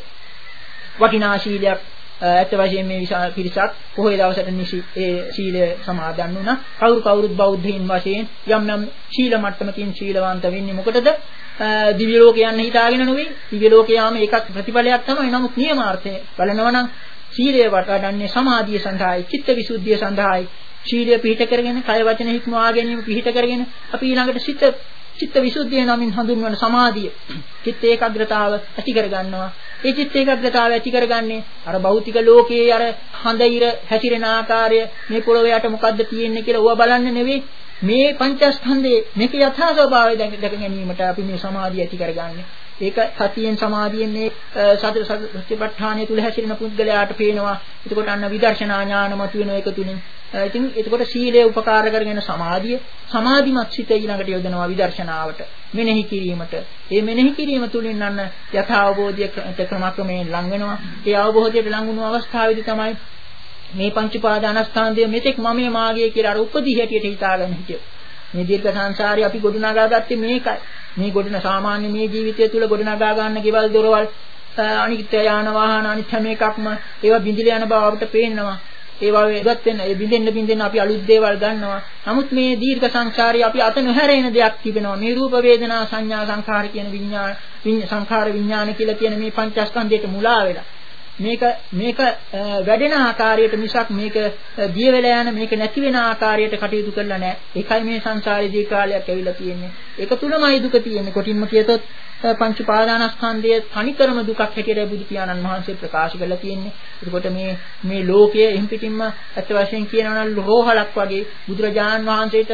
[SPEAKER 2] වටිනා ශීලයක් ඇත්ත වශයෙන් මේ විශාල පිරිසක් පොහොය දවසට නිසි ඒ ශීලය සමාදන් වුණා. කවුරු කවුරුත් බෞද්ධයින් වශයෙන් යම් යම් ශීල මට්ටමකින් ශීලවන්ත වෙන්නේ මොකටද? දිව්‍ය ලෝකේ යන්න හිතාගෙන නෙවෙයි. දිව්‍ය ලෝකේ යාම ඒකත් ප්‍රතිඵලයක් තමයි. නමුත් නියමාර්ථය බලනවා නම් ශීලය වටවන්නේ සමාධිය සඳහායි, චිත්ත විසුද්ධිය සඳහායි. ශීලය පිහිට කරගෙන, කය වචන හික්මවා ගැනීම පිහිට කරගෙන අපි ඊළඟට සිත චිත්ත විසුද්ධිය නමින් හඳුන්වන සමාධිය, චිත්ත ඒකාග්‍රතාව ඇති කර ගන්නවා. ඒ චිත්ත ඒකාග්‍රතාවය ඇති කරගන්නේ අර භෞතික ලෝකයේ අර හඳ ඉර හැසිරෙන ආකාරය, මේ පොළොවේ යට මොකද්ද තියෙන්නේ කියලා ඌව බලන්න නෙවෙයි. මේ පංචස්කන්ධයේ මේක යථා ස්වභාවය දැක ගැනීමට අපි මේ සමාධිය ඇති කරගන්නේ. ඒක සතියෙන් සමාධියෙන් මේ සතර සතිපට්ඨානය තුල හැසිරෙන පුද්ගලයාට පේනවා. එතකොට අන්න විදර්ශනා ඥාන මත වෙන එක තුලින් ඉතින් එතකොට සීලය උපකාර කරගෙන සමාධිය සමාධිමත් සිත ඊළඟට යොදනවා විදර්ශනාවට මෙනෙහි කිරීමට. ඒ මෙනෙහි කිරීම තුලින් අන්න යථා අවබෝධයට ක්‍රමක්‍රමයෙන් ලං වෙනවා. ඒ අවබෝධයට ලං වුණු අවස්ථාවේදී තමයි මේ පංච උපාදානස්කන්ධය මෙතෙක් මමයේ මාගේ කියලා අර උපදී හැටියට හිතාගෙන හිටියෝ. මේ දීර්ඝ සංසාරේ අපි ගොඩනගා ගත්තේ මේකයි. මේ ගොඩන සාමාන්‍ය මේ ජීවිතය තුළ ගොඩනගා ගන්න ගෙවල් දොරවල් අනිත්‍ය යාන වාහන අනිත්‍ය මේකක්ම ඒවා බිඳිලා යන බව අපිට පේනවා. ඒවා වෙගත් වෙන ඒ බිඳෙන්න බිඳෙන්න අපි අලුත් දේවල් ගන්නවා. නමුත් මේ දීර්ඝ සංසාරේ අපි අත නොහැරෙන දෙයක් තිබෙනවා. මේ රූප වේදනා සංඥා සංඛාර කියන විඥාන සංඛාර විඥාන කියලා කියන මේ පංචස්කන්ධයට මුලා වෙලා මේක මේක වැඩෙන ආකාරයට මිසක් මේක දිය වෙලා යන මේක නැති වෙන ආකාරයට කටයුතු කරලා නැහැ. ඒකයි මේ සංසාරේදී කාලයක් ඇවිල්ලා තියෙන්නේ. ඒක තුලමයි දුක තියෙන්නේ. කොටින්ම කියතොත් පංච උපාදානස්කන්ධයේ තනිකරම දුකක් හැටියට බුදු පියාණන් වහන්සේ ප්‍රකාශ කරලා තියෙන්නේ. එතකොට මේ මේ ලෝකයේ එම් පිටින්ම අත් වශයෙන් කියනවා නම් රෝහලක් වගේ බුදුරජාණන් වහන්සේට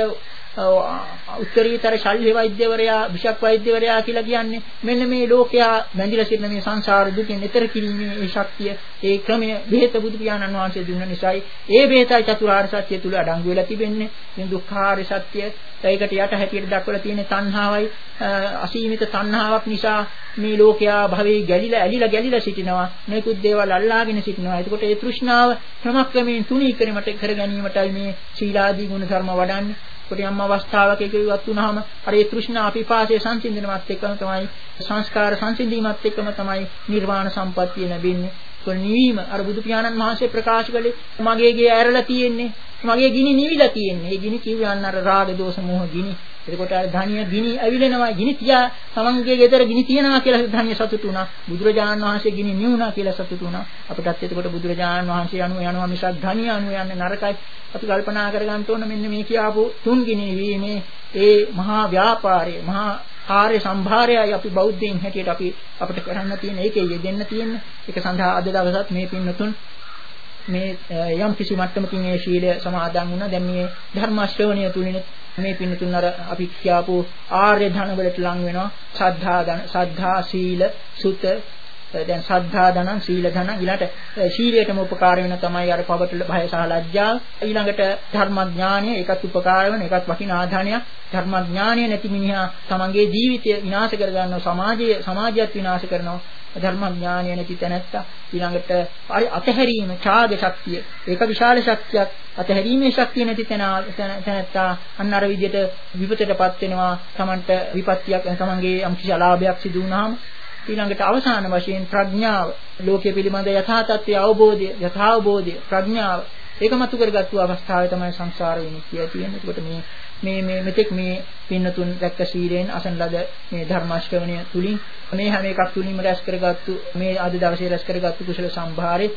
[SPEAKER 2] උත්තරීතර ශල්‍ය වෛද්‍යවරයා විෂක් වෛද්‍යවරයා කියලා කියන්නේ මෙන්න මේ ලෝකයා බැඳිලා සිටින මේ සංසාර දුකෙන් ඈතර කිරීමේ ඒ ශක්තිය ඒ ක්‍රමය බෙහෙත බුදු පියාණන් වහන්සේ දුන්න නිසායි ඒ බෙහෙතයි චතුරාර්ය සත්‍ය තුල අඩංගු වෙලා තිබෙන්නේ. මේ දුක්ඛාරය සත්‍ය ඒකට යට හැටියට දක්වලා තියෙන තණ්හාවයි අසීමිත තණ්හාවක් නිසා මේ ලෝකයා භවයේ ගැලිලා ඇලිලා ගැලිලා සිටිනවා. මේකුත් දේවල් අල්ලාගෙන සිටිනවා. එතකොට ඒ තෘෂ්ණාව ක්‍රමක්‍රමයෙන් තුනී කිරීමට කර ගැනීමටයි මේ සීලාදී ගුණ ධර්ම වඩන්නේ. කොටියම් අවස්ථාවක එක ඉවත් වුණාම අර ඒ තෘෂ්ණා පිපාසයේ සංසිඳනවත් එක්කම තමයි සංස්කාර සංසිඳීමත් එක්කම තමයි නිර්වාණ සම්පත්තිය ලැබෙන්නේ. ඒක නිවීම අර බුදු පියාණන් වහන්සේ ප්‍රකාශ කළේ මගේ ගේ ඇරලා තියෙන්නේ. මගේ ගිනි නිවිලා තියෙන්නේ. ඒ ගිනි කියවන්න අර රාග දෝෂ මෝහ ගිනි. එතකොට අර ධානිය ගිනි ඇවිලෙනවා. ගිනි තියා තමන්ගේ ගෙදර ගිනි තියනවා කියලා ධානිය සතුටු වුණා. බුදුරජාණන් වහන්සේ ගිනි නිවුණා කියලා සතුටු වුණා. අපිටත් එතකොට බුදුරජාණන් වහන්සේ අනුව යනවා මිසක් ධානිය අනුව යන්නේ නරකයි. අපි කල්පනා කරගන්න ඕන මෙන්න මේ කියාපු තුන් ගිනි වීමේ ඒ මහා ව්‍යාපාරයේ මහා කාර්ය සම්භාරයයි අපි බෞද්ධයින් හැටියට අපි අපිට කරන්න තියෙන ඒකේ යෙදෙන්න තියෙන. ඒක සඳහා අද දවසත් මේ පින්නතුන් මේ යම් කිසි මට්ටමකින් මේ ශීලය සමාදන් වුණා. දැන් මේ ධර්ම ශ්‍රවණය තුලින් මේ පින්නතුන් අර අපි කියපු ආර්ය ධන වලට ලං වෙනවා. ශ්‍රද්ධා ධන, ශ්‍රද්ධා සීල සුත දැන් ශ්‍රද්ධා ධන සීල ධන ඊළඟට ශීලයටම උපකාර වෙන තමයි අර පවට භය සහ ලැජ්ජා. ඊළඟට ධර්මඥානය ඒකත් උපකාර වෙන ඒකත් වටිනා ධනයක්. ධර්මඥානය නැති මිනිහා තමන්ගේ ජීවිතය විනාශ කර ගන්නවා. සමාජය සමාජයත් විනාශ කරනවා. ධර්මඥානය නැති තැනැත්තා ඊළඟට අතහැරීම ඡාග ශක්තිය ඒක විශාල ශක්තියක්. අතහැරීමේ ශක්තිය නැති තැනැත්තා අන්න අර විදිහට විපතටපත් වෙනවා. තමන්ට විපත්තියක් තමන්ගේ අම්කිසි අලාභයක් සිදු වුණාම ඊළඟට අවසාන වශයෙන් ප්‍රඥාව ලෝකයේ පිළිබඳ යථා තත්ත්වයේ අවබෝධය යථා අවබෝධය ප්‍රඥාව ඒක මතු කරගත්තු අවස්ථාවේ තමයි සංසාර විමුක්තිය තියෙන්නේ. ඒකට මේ මේ මේ මෙතෙක් මේ පින්නතුන් දැක්ක සීලෙන් අසන ලද මේ ධර්ම ශ්‍රවණය තුලින් මේ හැම එකක් තුලින්ම රැස් කරගත්තු මේ අද දවසේ රැස් කරගත්තු කුසල සම්භාරේ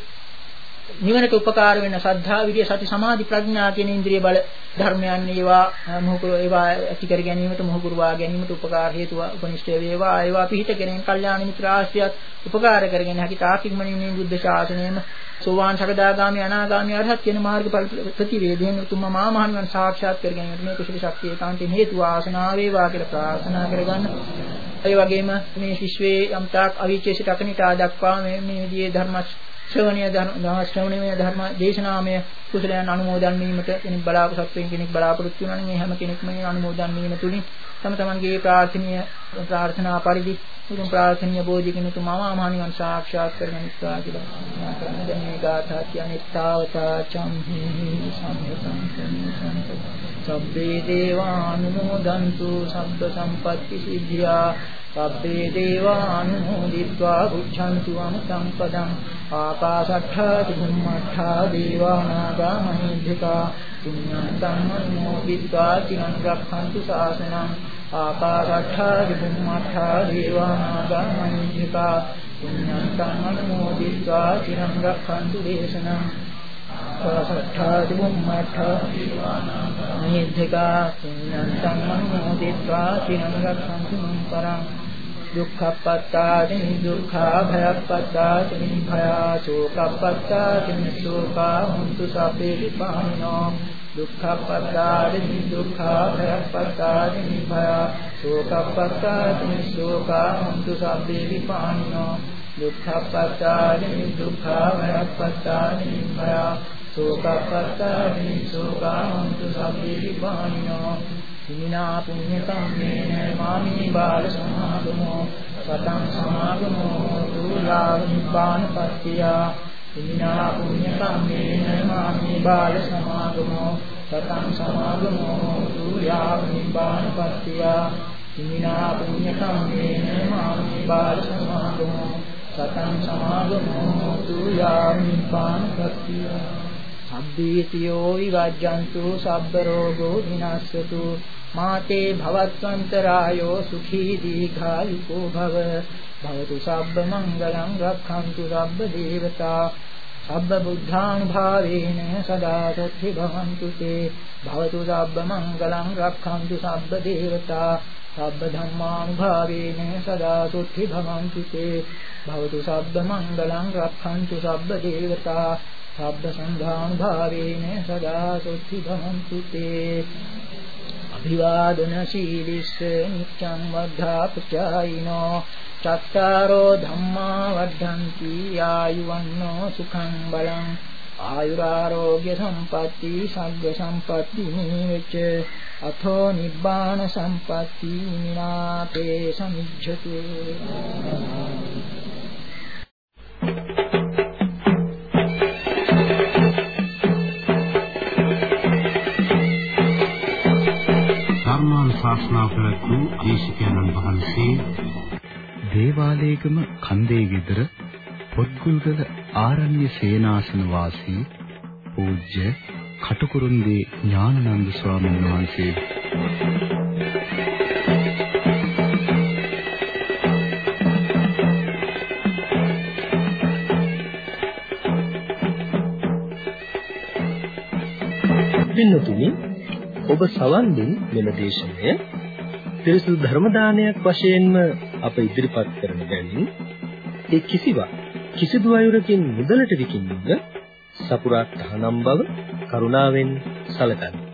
[SPEAKER 2] නිවනට උපකාර වෙන සද්ධා විරිය සති සමාධි ප්‍රඥා කියන ඉන්ද්‍රිය බල ධර්මයන් ඒවා මොහුකුර ඒවා ඇති කර ගැනීමට මොහුකුරවා ගැනීමට උපකාර හේතුව උපනිෂ්ඨ වේවා ඒවා පිහිට කෙරෙන කල්යාණ මිත්‍ර ආශ්‍රයත් උපකාර කරගෙන හැකි තාකින්මණිනේ බුද්ධ ශාසනයම සෝවාන් සකදාගාමි අනාගාමි අරහත් කියන මාර්ගඵල ප්‍රතිවේදයෙන් උතුම් මහා මහණන් සාක්ෂාත් කර ගැනීමට මේ කුසල ශක්තිය කාන්තෙන් හේතු වාසනාව වේවා කියලා ප්‍රාර්ථනා කරගන්න. ඒ වගේම මේ ශිෂ්වේ යම්තාක් අවීචේසිත අකනිටා දක්වා මේ මේ විදිහේ ධර්ම ශ්‍රවණීය ධර්ම ශ්‍රවණීය ධර්ම දේශනාමය කුසලයන් අනුමෝදන් වීමට කෙනෙක් බලාපොරොත්තු වෙන කෙනෙක් බලාපොරොත්තු වෙනවා නම් මේ හැම කෙනෙක්ම මේ අනුමෝදන් වීම තුලින් තම තමන්ගේ ප්‍රාර්ථනීය ප්‍රාර්ථනා පරිදි උතුම් ප්‍රාර්ථනීය බෝධිකින් උතුම් මහාමානිවන් සාක්ෂාත් කරගනිත්වා කියලා ප්‍රාර්ථනා කරන දැන් මේ ගාථා කියන්නේ තාවතා චම්හි සම්පතං සබ්බේ දේවානුමෝදන්තු සබ්බ සම්පත්ති සිද්ධියා සබ්බේ දේවානුමෝදිत्वा බුද්ධන්තු අමතං පදං ආකාශට්ඨා චුම්මට්ඨා දේවානාගා මහිද්దికා පුඤ්ඤන්තං අනුමෝදිत्वा චිරං රක්ඛන්තු ශාසනං ආකාශට්ඨා චුම්මට්ඨා දේවානාගා මහිද්దికා පුඤ්ඤන්තං අනුමෝදිत्वा චිරං රක්ඛන්තු දේශනං ආකාශට්ඨා චුම්මට්ඨා දේවානාගා මහිද්దికා පුඤ්ඤන්තං අනුමෝදිत्वा චිරං රක්ඛන්තු මං පරං දුක්ඛප්පත්තානි දුක්ඛා භයප්පත්තානි භයා සෝකප්පත්තානි සෝකා හුන්තු සබ්බේ විපානිනෝ දුක්ඛප්පත්තානි දුක්ඛා භයප්පත්තානි භයා සෝකප්පත්තානි සෝකා හුන්තු සබ්බේ විපානිනෝ දුක්ඛප්පත්තානි දුක්ඛා භයප්පත්තානි භයා සෝකප්පත්තානි සෝකා හුන්තු සබ්බේ විපානිනෝ හිමිනා පුඤ්ඤ කම්මේන මාමි බාල සමාගමෝ සතං සමාගමෝ දුලා නිපාන පත්‍තිය හිමිනා පුඤ්ඤ කම්මේන මාමි බාල සමාගමෝ සතං සමාගමෝ දුලා නිපාන පත්‍තිය හිමිනා පුඤ්ඤ කම්මේන මාමි බාල සමාගමෝ සතං සමාගමෝ දුලා නිපාන පත්‍තිය සබ්බීතියෝ විවජ්ජන්තු සබ්බ රෝගෝ විනාශතු මාතේ භවත්වන්තරායෝ සුඛී දීඝායුකෝ භව භවතු සබ්බ මංගලං රක්ඛන්තු සබ්බ දේවතා සබ්බ බුද්ධානුභාවේන සදා සොත්ති භවන්තු තේ භවතු සබ්බ මංගලං රක්ඛන්තු සබ්බ දේවතා සබ්බ ධම්මානුභාවේන සදා සොත්ති භවන්තු තේ භවතු සබ්බ මංගලං රක්ඛන්තු සබ්බ දේවතා සබ්බ සංඝානුභාවේන සදා සොත්ති භවන්තු තේ අභිවාදන සීලිස්ස නිච්ඡං වද්ධා පුචායිනෝ චත්තාරෝ ධම්මා වද්ධන්ති ආයුවන්නෝ සුඛං බලං ආයුරාෝග්‍ය සම්පatti සග්ග සම්පatti නිවෙච්ච අතෝ නිබ්බාන සම්පatti මිනාතේ සමිච්ඡතු
[SPEAKER 1] ශාස්ත්‍රා ප්‍රතු දේශකයන්න් වහන්සේ දේවාලේගම කන්දේ ගෙදර පොත්ගුල්ගල ආරණ්‍ය සේනාසන වාසී පූජ්‍ය කටුකුරුන්දී ඥානানন্দ ස්වාමීන් වහන්සේ
[SPEAKER 3] පින්නතුනි ඔබ සවන් දුන් මෙම දේශනය පිරිසුදු ධර්ම දානයක් වශයෙන්ම අප ඉදිරිපත් කරන බැවින් ඒ කිසිවක් කිසිදු අයුරකින් මුදලට විකිණීම සපුරා තහනම් බව කරුණාවෙන් සැලකන්න.